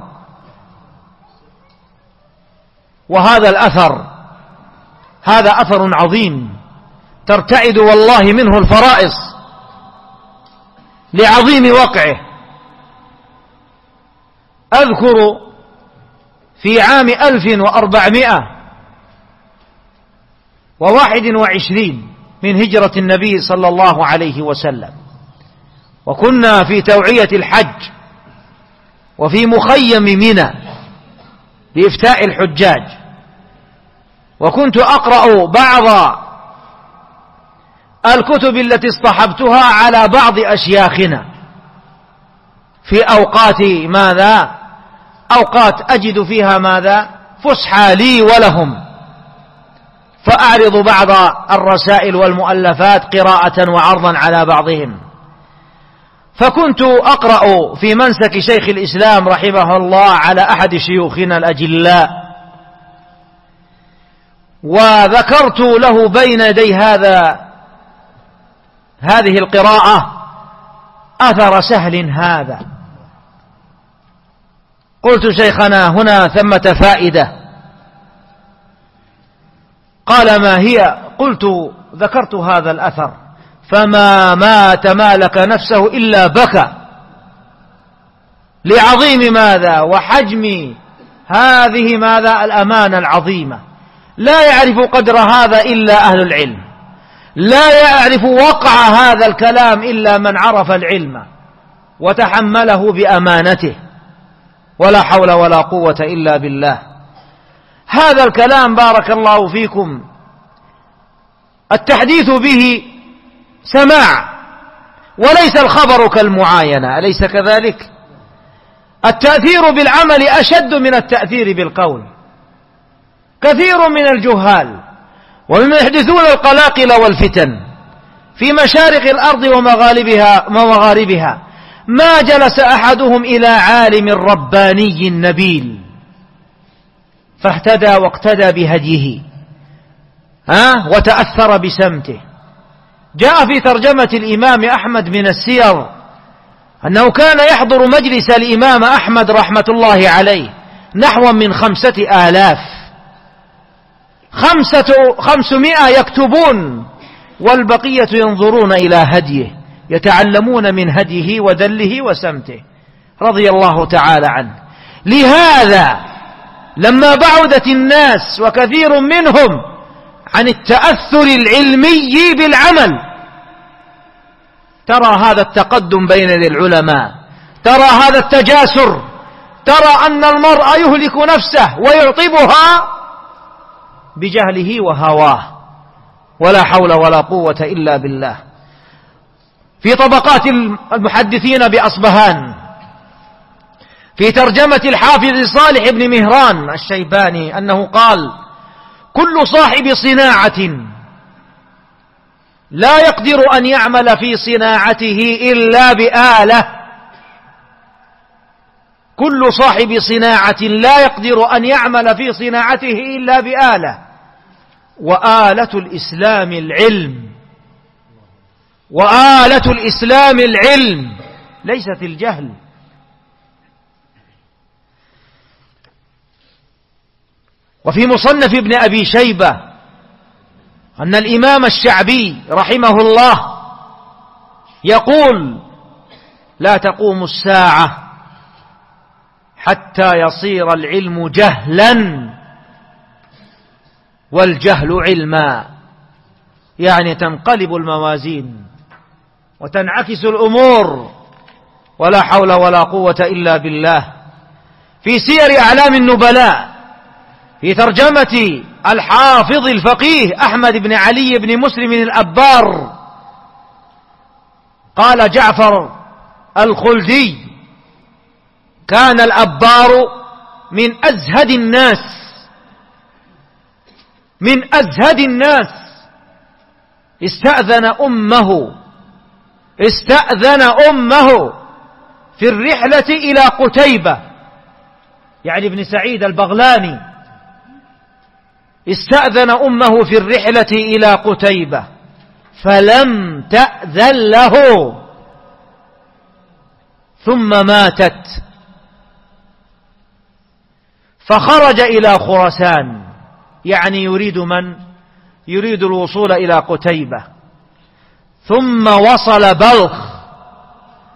وهذا الأثر هذا أثر عظيم ترتعد والله منه الفرائص. لعظيم وقعه. أذكر في عام 1421 من هجرة النبي صلى الله عليه وسلم، وكنا في توعية الحج وفي مخيم منى لإفتاء الحجاج، وكنت أقرأ بعض الكتب التي اصطحبتها على بعض أشياخنا في أوقات ماذا؟ أوقات أجد فيها ماذا؟ فسحى لي ولهم، فأعرض بعض الرسائل والمؤلفات قراءة وعرضا على بعضهم. فكنت أقرأ في منسك شيخ الإسلام رحمه الله على أحد شيوخنا الأجلاء، وذكرت له بين يدي هذه القراءة أثر سهل هذا. قلت شيخنا هنا ثمة فائدة. قال ما هي؟ قلت ذكرت هذا الأثر فما تمالك نفسه إلا بكى لعظيم ماذا؟ وحجم هذه ماذا؟ الأمانة العظيمة. لا يعرف قدر هذا إلا أهل العلم، لا يعرف وقع هذا الكلام إلا من عرف العلم وتحمله بأمانته، ولا حول ولا قوة إلا بالله. هذا الكلام بارك الله فيكم التحديث به سماع، وليس الخبر كالمعاينة، أليس كذلك؟ التأثير بالعمل أشد من التأثير بالقول. كثير من الجهال ومن يحدثون القلاقل والفتن في مشارق الأرض ومغاربها ما جلس أحدهم إلى عالم رباني نبيل فاهتدى واقتدى بهديه وتأثر بسمته. جاء في ترجمة الإمام أحمد من السير أنه كان يحضر مجلس الإمام أحمد رحمة الله عليه نحو من 5000، 500 يكتبون والبقية ينظرون إلى هديه، يتعلمون من هديه ودله وسمته رضي الله تعالى عنه. لهذا لما بعدت الناس وكثير منهم عن التأثر العلمي بالعمل، ترى هذا التقدم بين العلماء، ترى هذا التجاسر، ترى أن المرء يهلك نفسه ويعطبها بجهله وهواه، ولا حول ولا قوة إلا بالله. في طبقات المحدثين بأصبهان في ترجمة الحافظ صالح بن مهران الشيباني أنه قال: كل صاحب صناعة لا يقدر أن يعمل في صناعته إلا بآلة، كل صاحب صناعة لا يقدر أن يعمل في صناعته إلا بآلة، وآلة الإسلام العلم، وآلة الإسلام العلم ليست الجهل. وفي مصنف ابن أبي شيبة أن الإمام الشعبي رحمه الله يقول: لا تقوم الساعة حتى يصير العلم جهلا والجهل علما، يعني تنقلب الموازين وتنعكس الأمور، ولا حول ولا قوة إلا بالله. في سير أعلام النبلاء في ترجمة الحافظ الفقيه أحمد بن علي بن مسلم الأبار قال جعفر الخلدي: كان الأبار من أزهد الناس، من أزهد الناس. استأذن أمه في الرحلة إلى قتيبة، يعني ابن سعيد البغلاني، استأذن أمه في الرحلة إلى قتيبة فلم تأذن له، ثم ماتت، فخرج إلى خراسان، يعني يريد من؟ يريد الوصول إلى قتيبة، ثم وصل بلخ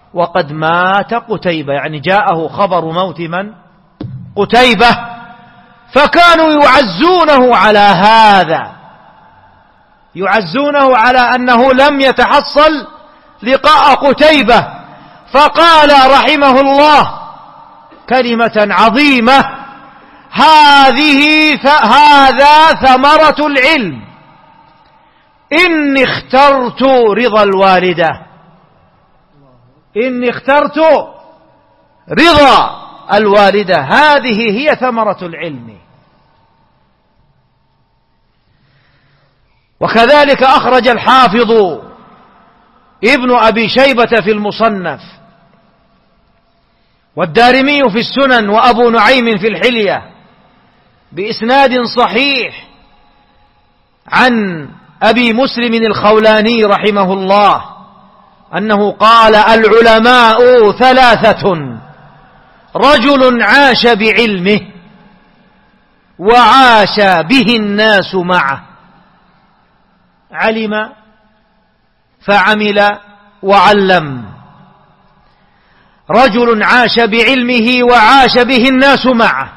وقد مات قتيبة، يعني جاءه خبر موت من؟ قتيبة، فكانوا يعزونه على هذا، يعزونه على أنه لم يتحصل لقاء قتيبة. فقال رحمه الله كلمة عظيمة: هذا ثمرة العلم، إني اخترت رضا الوالدة، إني اخترت رضا الوالدة، هذه هي ثمرة العلم. وكذلك أخرج الحافظ ابن أبي شيبة في المصنف، والدارمي في السنن، وأبو نعيم في الحلية بإسناد صحيح عن أبي مسلم الخولاني رحمه الله أنه قال: العلماء ثلاثة: رجل عاش بعلمه وعاش به الناس معه، علم فعمل وعلم. رجل عاش بعلمه وعاش به الناس معه،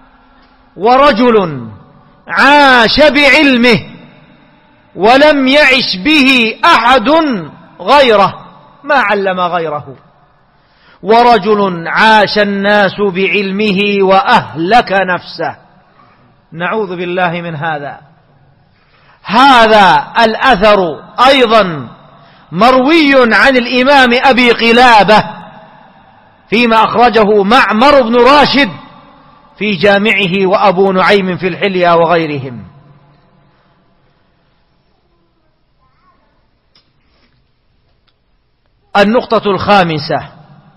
ورجل عاش بعلمه ولم يعش به أحد غيره، ما علم غيره. ورجل عاش الناس بعلمه وأهلك نفسه، نعوذ بالله من هذا. هذا الأثر أيضا مروي عن الإمام أبي قلابة فيما أخرجه معمر بن راشد في جامعه، وأبو نعيم في الحلية وغيرهم. النقطة الخامسة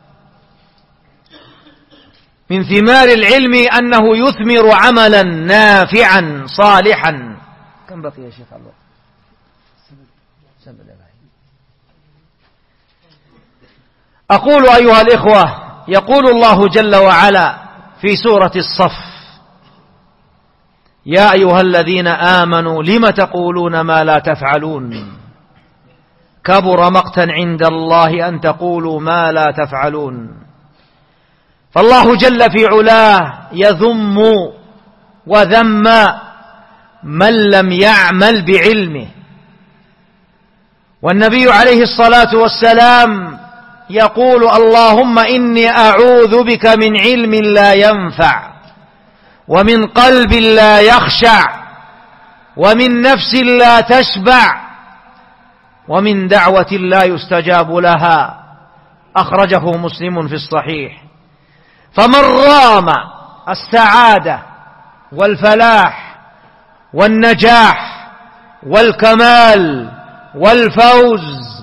من ثمار العلم أنه يثمر عملا نافعا صالحا. كم بقي يا شيخ الله؟ أقول أيها الإخوة: يقول الله جل وعلا في سورة الصف: يا أيها الذين آمنوا لم تقولون ما لا تفعلون كبر مقتا عند الله أن تقولوا ما لا تفعلون. فالله جل في علاه يذم وذم من لم يعمل بعلمه، والنبي عليه الصلاة والسلام يقول: اللهم إني أعوذ بك من علم لا ينفع، ومن قلب لا يخشع، ومن نفس لا تشبع، ومن دعوة لا يستجاب لها. أخرجه مسلم في الصحيح. فمن رام السعادة والفلاح والنجاح والكمال والفوز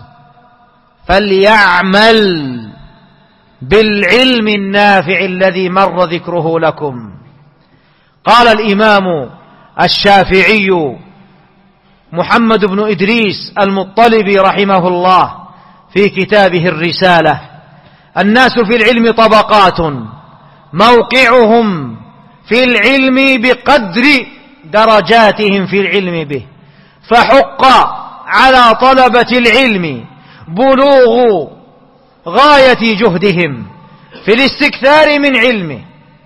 فليعمل بالعلم النافع الذي مر ذكره لكم. قال الإمام الشافعي محمد بن إدريس المطلبي رحمه الله في كتابه الرسالة: الناس في العلم طبقات، موقعهم في العلم بقدر درجاتهم في العلم به، فحق على طلبة العلم بلوغ غاية جهدهم في الاستكثار من علمه،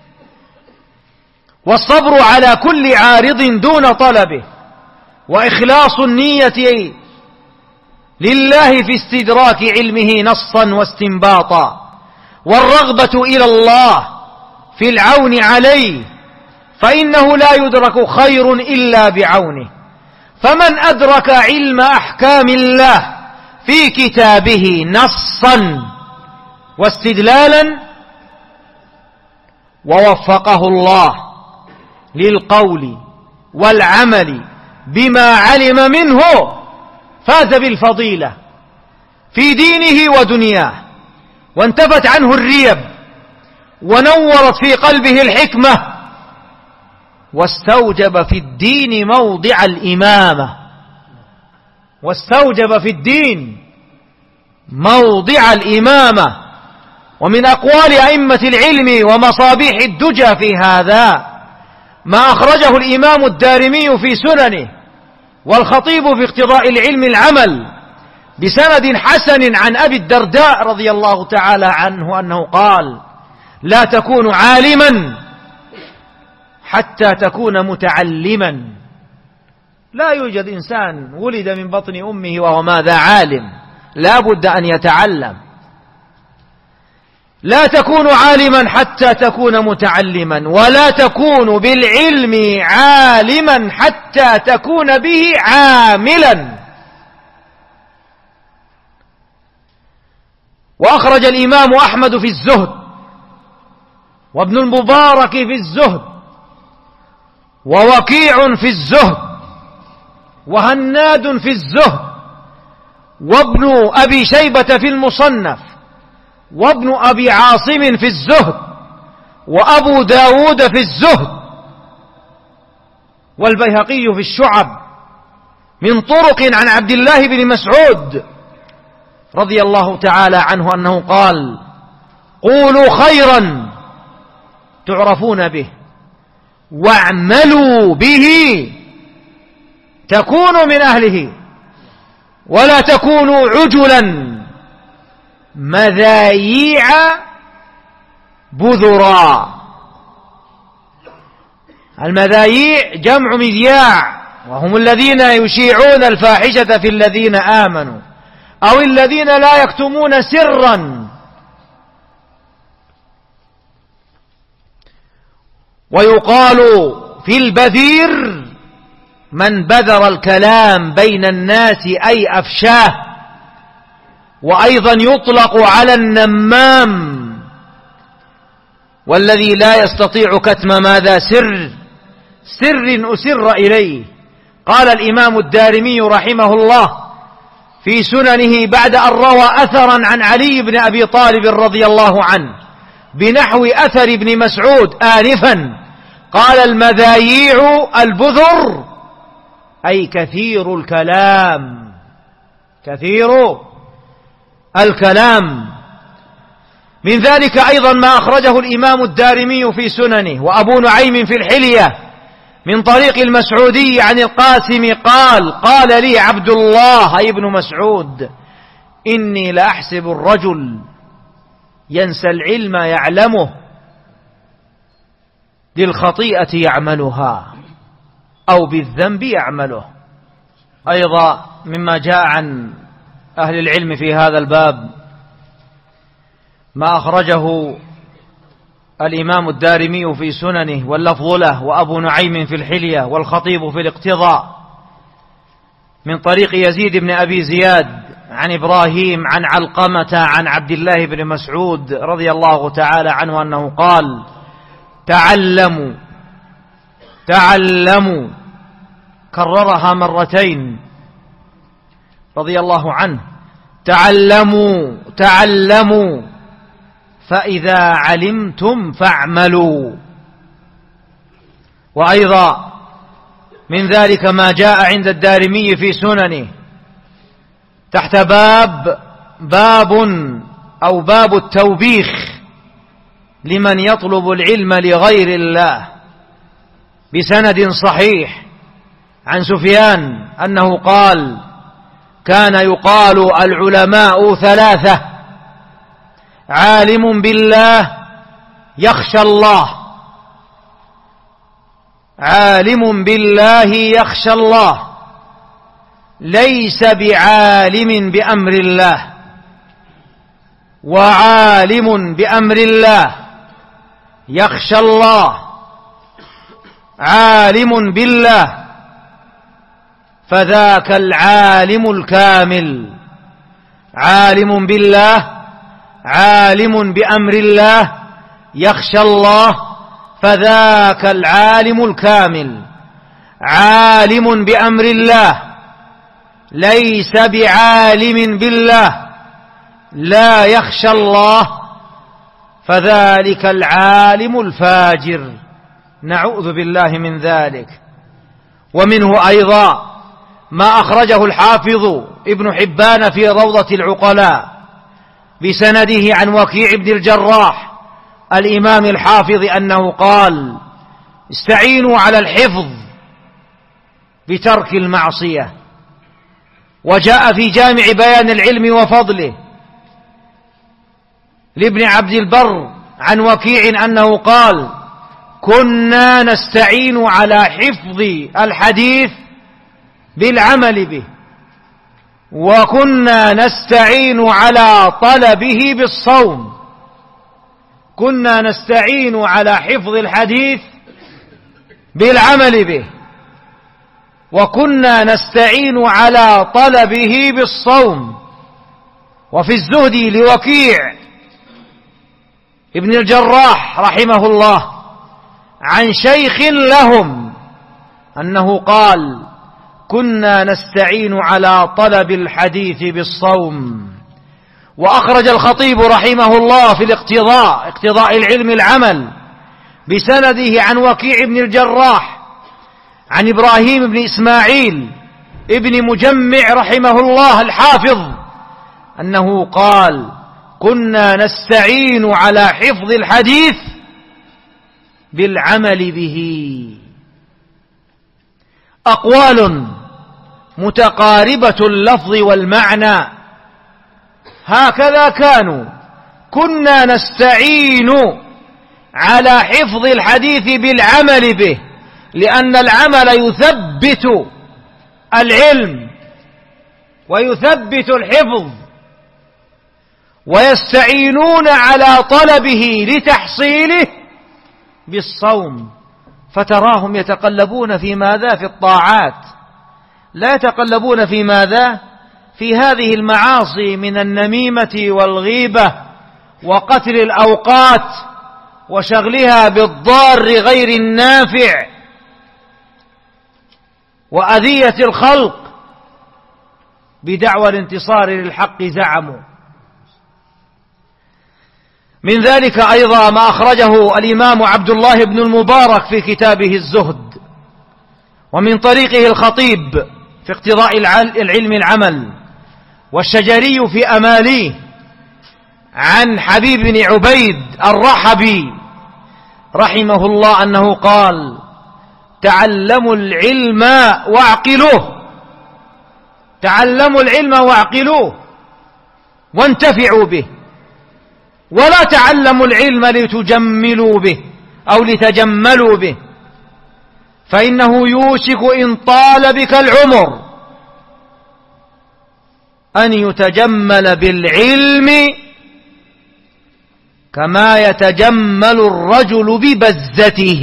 والصبر على كل عارض دون طلبه، وإخلاص النية لله في استدراك علمه نصا واستنباطا، والرغبة إلى الله في العون عليه، فإنه لا يدرك خير إلا بعونه. فمن أدرك علم أحكام الله في كتابه نصا واستدلالا ووفقه الله للقول والعمل بما علم منه، فاز بالفضيلة في دينه ودنياه، وانتفت عنه الريب، ونورت في قلبه الحكمة، واستوجب في الدين موضع الإمامة، واستوجب في الدين موضع الإمامة. ومن أقوال أئمة العلم ومصابيح الدجى في هذا ما أخرجه الإمام الدارمي في سننه، والخطيب في اقتضاء العلم العمل، بسند حسن عن أبي الدرداء رضي الله تعالى عنه أنه قال: لا تكون عالما حتى تكون متعلما. لا يوجد إنسان ولد من بطن أمه وهو ماذا؟ عالم. لا بد أن يتعلم. لا تكون عالما حتى تكون متعلما، ولا تكون بالعلم عالما حتى تكون به عاملا. وأخرج الإمام أحمد في الزهد، وابن المبارك في الزهد، ووكيع في الزهد، وهناد في الزهد، وابن أبي شيبة في المصنف، وابن أبي عاصم في الزهد، وأبو داود في الزهد، والبيهقي في الشعب من طرق عن عبد الله بن مسعود رضي الله تعالى عنه أنه قال: قولوا خيرا تعرفون به، واعملوا به تكونوا من أهله، ولا تكونوا عجلا مذاييع بذرا. المذاييع جمع مذياع، وهم الذين يشيعون الفاحشة في الذين آمنوا، أو الذين لا يكتمون سرا. ويقال في البذير من بذر الكلام بين الناس أي أفشاه. وأيضا يطلق على النمام، والذي لا يستطيع كتم ماذا؟ سر أسر إليه. قال الإمام الدارمي رحمه الله في سننه بعد أن روى أثرا عن علي بن أبي طالب رضي الله عنه بنحو أثر ابن مسعود آنفا، قال: المذاييع البذر أي كثير الكلام، كثير الكلام. من ذلك أيضا ما أخرجه الإمام الدارمي في سننه، وأبو نعيم في الحلية من طريق المسعودي عن القاسم قال: قال لي عبد الله أي ابن مسعود: إني لأحسب الرجل ينسى العلم يعلمه للخطيئة يعملها أو بالذنب يعمله. أيضا مما جاء عن أهل العلم في هذا الباب ما أخرجه الإمام الدارمي في سننه واللفظ له، وأبو نعيم في الحلية، والخطيب في الاقتضاء من طريق يزيد بن أبي زياد عن إبراهيم عن علقمة عن عبد الله بن مسعود رضي الله تعالى عنه أنه قال: تعلموا كررها مرتين رضي الله عنه: تعلموا فإذا علمتم فاعملوا. وأيضا من ذلك ما جاء عند الدارمي في سننه تحت باب التوبيخ لمن يطلب العلم لغير الله، بسند صحيح عن سفيان أنه قال: كان يقال العلماء ثلاثة: عالم بالله يخشى الله، عالم بالله يخشى الله ليس بعالم بأمر الله، وعالم بأمر الله يخشى الله، عالم بالله فذاك العالم الكامل. عالم بالله، عالم بأمر الله يخشى الله فذاك العالم الكامل. عالم بأمر الله ليس بعالم بالله لا يخشى الله فذلك العالم الفاجر، نعوذ بالله من ذلك. ومنه أيضا ما أخرجه الحافظ ابن حبان في روضة العقلاء بسنده عن وكيع بن الجراح الإمام الحافظ أنه قال: استعينوا على الحفظ بترك المعصية، وجاء في جامع بيان العلم وفضله لابن عبد البر عن وكيع أنه قال: كنا نستعين على حفظ الحديث بالعمل به، وكنا نستعين على طلبه بالصوم. كنا نستعين على حفظ الحديث بالعمل به، وكنا نستعين على طلبه بالصوم. وفي الزهد لوكيع ابن الجراح رحمه الله عن شيخ لهم أنه قال: كنا نستعين على طلب الحديث بالصوم. وأخرج الخطيب رحمه الله في الاقتضاء، اقتضاء العلم العمل، بسنده عن وكيع بن الجراح عن إبراهيم بن إسماعيل ابن مجمع رحمه الله الحافظ أنه قال: كنا نستعين على حفظ الحديث بالعمل به. أقوال متقاربة اللفظ والمعنى، هكذا كانوا. كنا نستعين على حفظ الحديث بالعمل به، لأن العمل يثبت العلم ويثبت الحفظ، ويستعينون على طلبه لتحصيله بالصوم. فتراهم يتقلبون في ماذا؟ في الطاعات، لا يتقلبون في ماذا؟ في هذه المعاصي من النميمة والغيبة وقتل الأوقات وشغلها بالضار غير النافع وأذية الخلق بدعوى الانتصار للحق زعموا. من ذلك أيضا ما أخرجه الإمام عبد الله بن المبارك في كتابه الزهد، ومن طريقه الخطيب في اقتضاء العلم العمل، والشجري في أماليه عن حبيب بن عبيد الرحبي رحمه الله أنه قال: تعلموا العلم واعقلوه، تعلموا العلم واعقلوه وانتفعوا به، ولا تعلموا العلم لتجملوا به أو لتجملوا به، فإنه يوشك إن طال بك العمر أن يتجمل بالعلم كما يتجمل الرجل ببزته.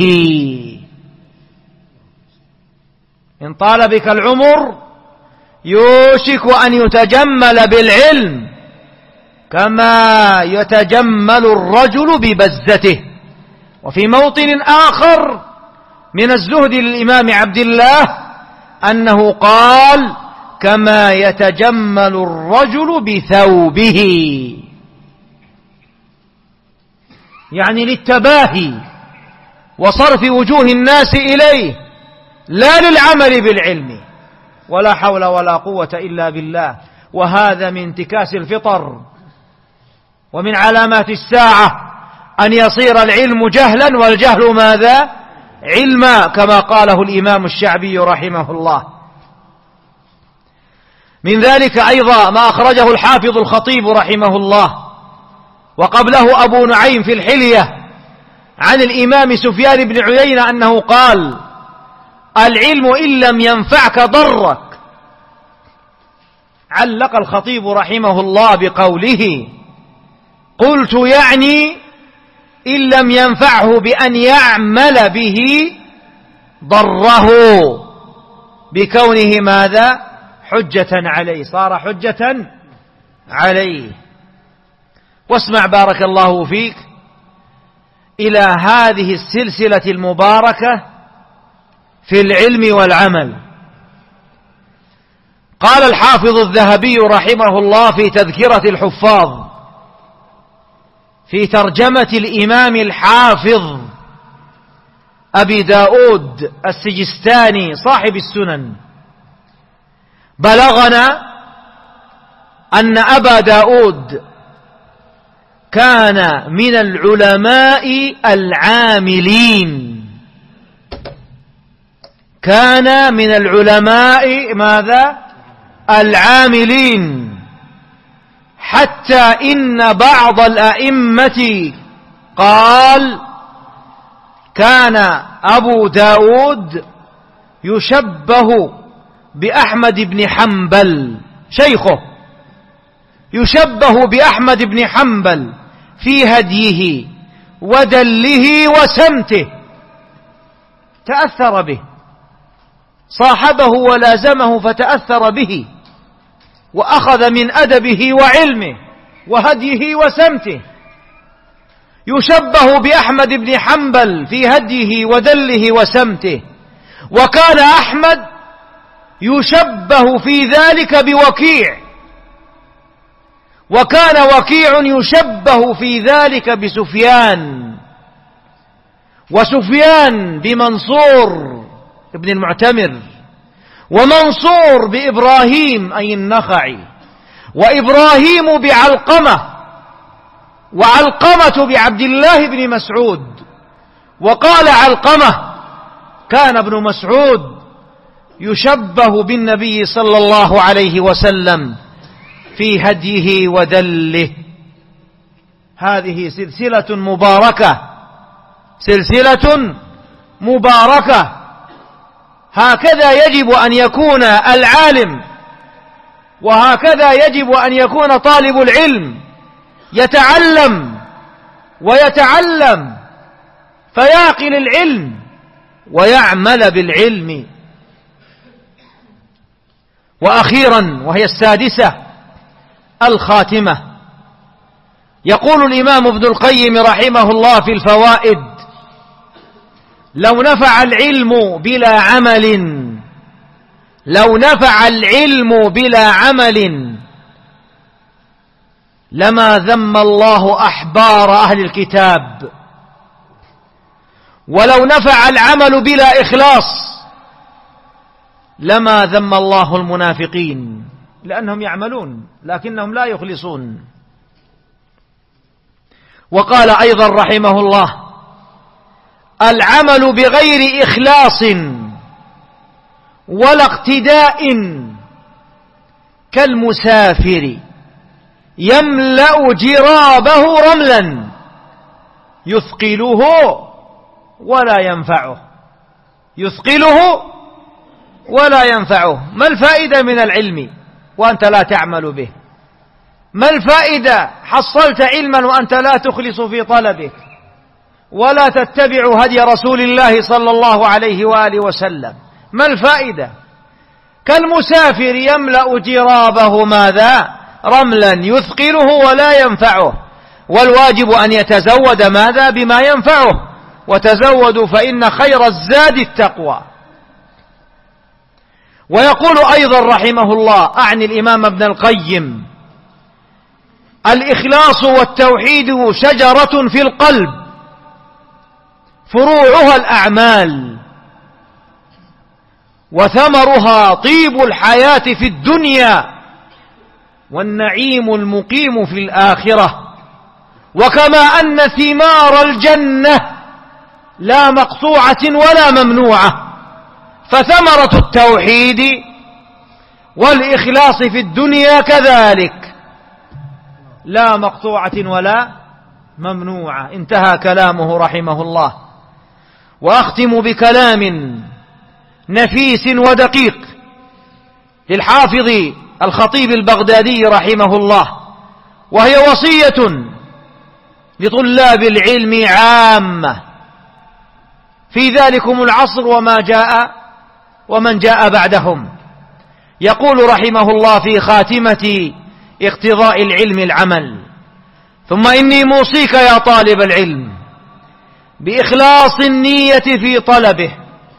إن طال بك العمر يوشك أن يتجمل بالعلم كما يتجمل الرجل ببزته. وفي موطن آخر من الزهد للإمام عبد الله أنه قال: كما يتجمل الرجل بثوبه، يعني للتباهي وصرف وجوه الناس إليه، لا للعمل بالعلم. ولا حول ولا قوة إلا بالله. وهذا من انتكاس الفطر ومن علامات الساعة أن يصير العلم جهلا والجهل ماذا؟ علما، كما قاله الإمام الشعبي رحمه الله. من ذلك أيضا ما أخرجه الحافظ الخطيب رحمه الله، وقبله أبو نعيم في الحلية عن الإمام سفيان بن عيينة أنه قال: العلم إن لم ينفعك ضرك. علق الخطيب رحمه الله بقوله: قلت يعني إن لم ينفعه بأن يعمل به ضره بكونه ماذا؟ حجة عليه، صار حجة عليه. واسمع بارك الله فيك إلى هذه السلسلة المباركة في العلم والعمل. قال الحافظ الذهبي رحمه الله في تذكرة الحفاظ في ترجمة الإمام الحافظ أبي داود السجستاني صاحب السنن: بلغنا أن أبا داود كان من العلماء العاملين، كان من العلماء ماذا؟ العاملين، حتى إن بعض الأئمة قال: كان أبو داود يشبه بأحمد بن حنبل، شيخه يشبه بأحمد بن حنبل في هديه ودله وسمته، تأثر به، صاحبه ولازمه فتأثر به وأخذ من أدبه وعلمه وهديه وسمته. يشبه بأحمد بن حنبل في هديه ودله وسمته. وكان أحمد يشبه في ذلك بوكيع، وكان وكيع يشبه في ذلك بسفيان، وسفيان بمنصور ابن المعتمر، ومنصور بإبراهيم أي النخعي، وإبراهيم بعلقمة، وعلقمة بعبد الله بن مسعود. وقال علقمة: كان ابن مسعود يشبه بالنبي صلى الله عليه وسلم في هديه ودله. هذه سلسلة مباركة، سلسلة مباركة. هكذا يجب أن يكون العالم، وهكذا يجب أن يكون طالب العلم، يتعلم ويتعلم فيعقل العلم ويعمل بالعلم. وأخيرا وهي السادسة، الخاتمة. يقول الإمام ابن القيم رحمه الله في الفوائد: لو نفع العلم بلا عمل، لو نفع العلم بلا عمل لما ذم الله أحبار أهل الكتاب، ولو نفع العمل بلا إخلاص لما ذم الله المنافقين، لأنهم يعملون لكنهم لا يخلصون. وقال أيضا رحمه الله: العمل بغير إخلاص ولا اقتداء كالمسافر يملأ جرابه رملا يثقله ولا ينفعه، يثقله ولا ينفعه. ما الفائدة من العلم وأنت لا تعمل به؟ ما الفائدة؟ حصلت علما وأنت لا تخلص في طلبه ولا تتبع هدي رسول الله صلى الله عليه وآله وسلم. ما الفائدة؟ كالمسافر يملأ جرابه ماذا؟ رملا يثقله ولا ينفعه. والواجب أن يتزود ماذا؟ بما ينفعه. وتزودوا فإن خير الزاد التقوى. ويقول أيضا رحمه الله، أعني الإمام ابن القيم: الإخلاص والتوحيد شجرة في القلب فروعها الأعمال، وثمرها طيب الحياة في الدنيا والنعيم المقيم في الآخرة. وكما أن ثمار الجنة لا مقطوعة ولا ممنوعة، فثمرة التوحيد والإخلاص في الدنيا كذلك لا مقطوعة ولا ممنوعة. انتهى كلامه رحمه الله. وأختم بكلام نفيس ودقيق للحافظ الخطيب البغدادي رحمه الله، وهي وصية لطلاب العلم عامة في ذلكم العصر ومن جاء بعدهم. يقول رحمه الله في خاتمة اقتضاء العلم العمل: ثم إني موصيك يا طالب العلم بإخلاص النية في طلبه،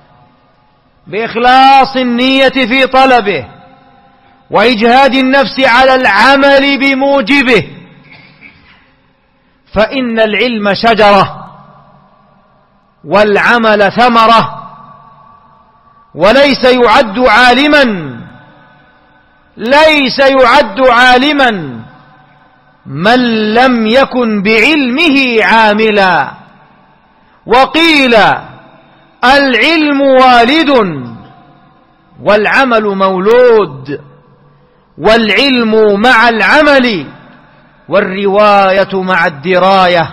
بإخلاص النية في طلبه، وإجهاد النفس على العمل بموجبه، فإن العلم شجرة والعمل ثمرة، وليس يعد عالما، ليس يعد عالما من لم يكن بعلمه عاملا. وقيل: العلم والد والعمل مولود، والعلم مع العمل والرواية مع الدراية.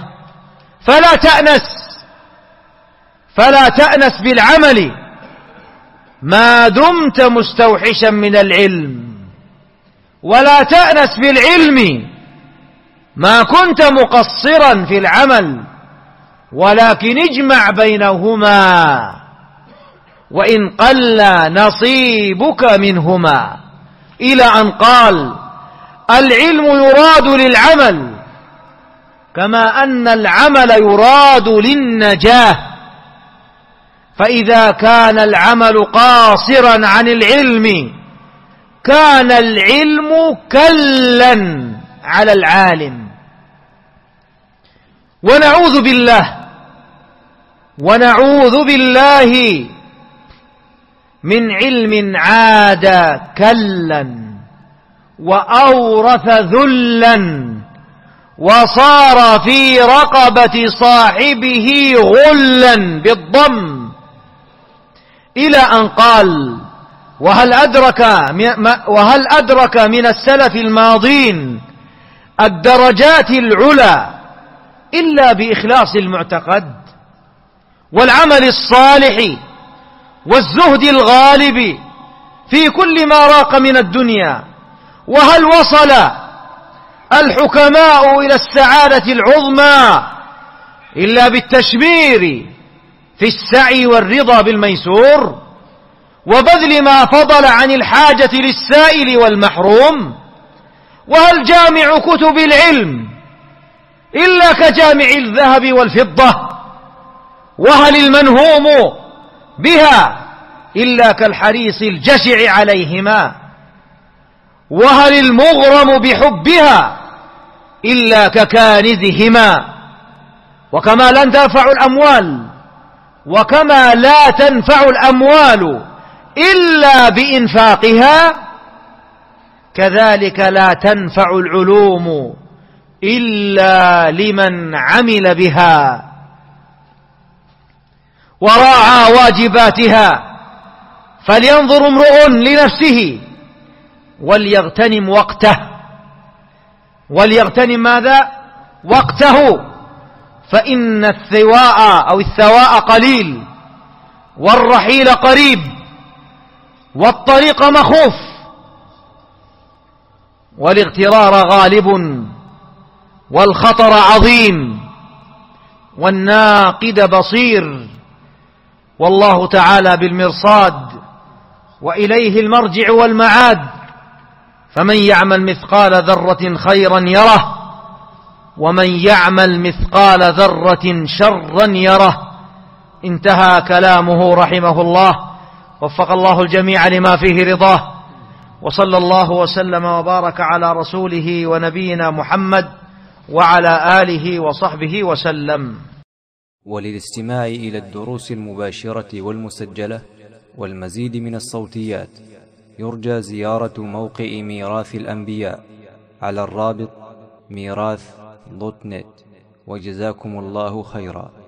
فلا تأنس بالعمل ما دمت مستوحشا من العلم، ولا تأنس بالعلم ما كنت مقصرا في العمل، ولكن اجمع بينهما وإن قل نصيبك منهما، إلى أن قال: العلم يراد للعمل كما أن العمل يراد للنجاة، فإذا كان العمل قاصرا عن العلم كان العلم كلا على العالم. ونعوذ بالله من علم عاد كلا وأورث ذلا وصار في رقبة صاحبه غلا بالضم، إلى أن قال: وهل أدرك من السلف الماضين الدرجات العلى إلا بإخلاص المعتقد والعمل الصالح والزهد الغالب في كل ما راق من الدنيا؟ وهل وصل الحكماء إلى السعادة العظمى إلا بالتشمير في السعي والرضا بالميسور وبذل ما فضل عن الحاجة للسائل والمحروم؟ وهل جامع كتب العلم إلا كجامع الذهب والفضة؟ وهل المنهوم بها إلا كالحريص الجشع عليهما؟ وهل المغرم بحبها إلا ككانزهما؟ وكما لا تنفع الأموال إلا بإنفاقها، كذلك لا تنفع العلوم إلا لمن عمل بها وراعى واجباتها. فلينظر امرؤ لنفسه وليغتنم وقته. وليغتنم ماذا؟ وقته، فإن الثواء قليل والرحيل قريب والطريق مخوف والاغترار غالب والخطر عظيم والناقد بصير، والله تعالى بالمرصاد وإليه المرجع والمعاد. فمن يعمل مثقال ذرة خيرا يره ومن يعمل مثقال ذرة شرا يره. انتهى كلامه رحمه الله، وفق الله الجميع لما فيه رضاه، وصلى الله وسلم وبارك على رسوله ونبينا محمد وعلى آله وصحبه وسلم. وللاستماع إلى الدروس المباشرة والمسجلة والمزيد من الصوتيات يرجى زيارة موقع ميراث الأنبياء على الرابط ميراث.net. وجزاكم الله خيرا.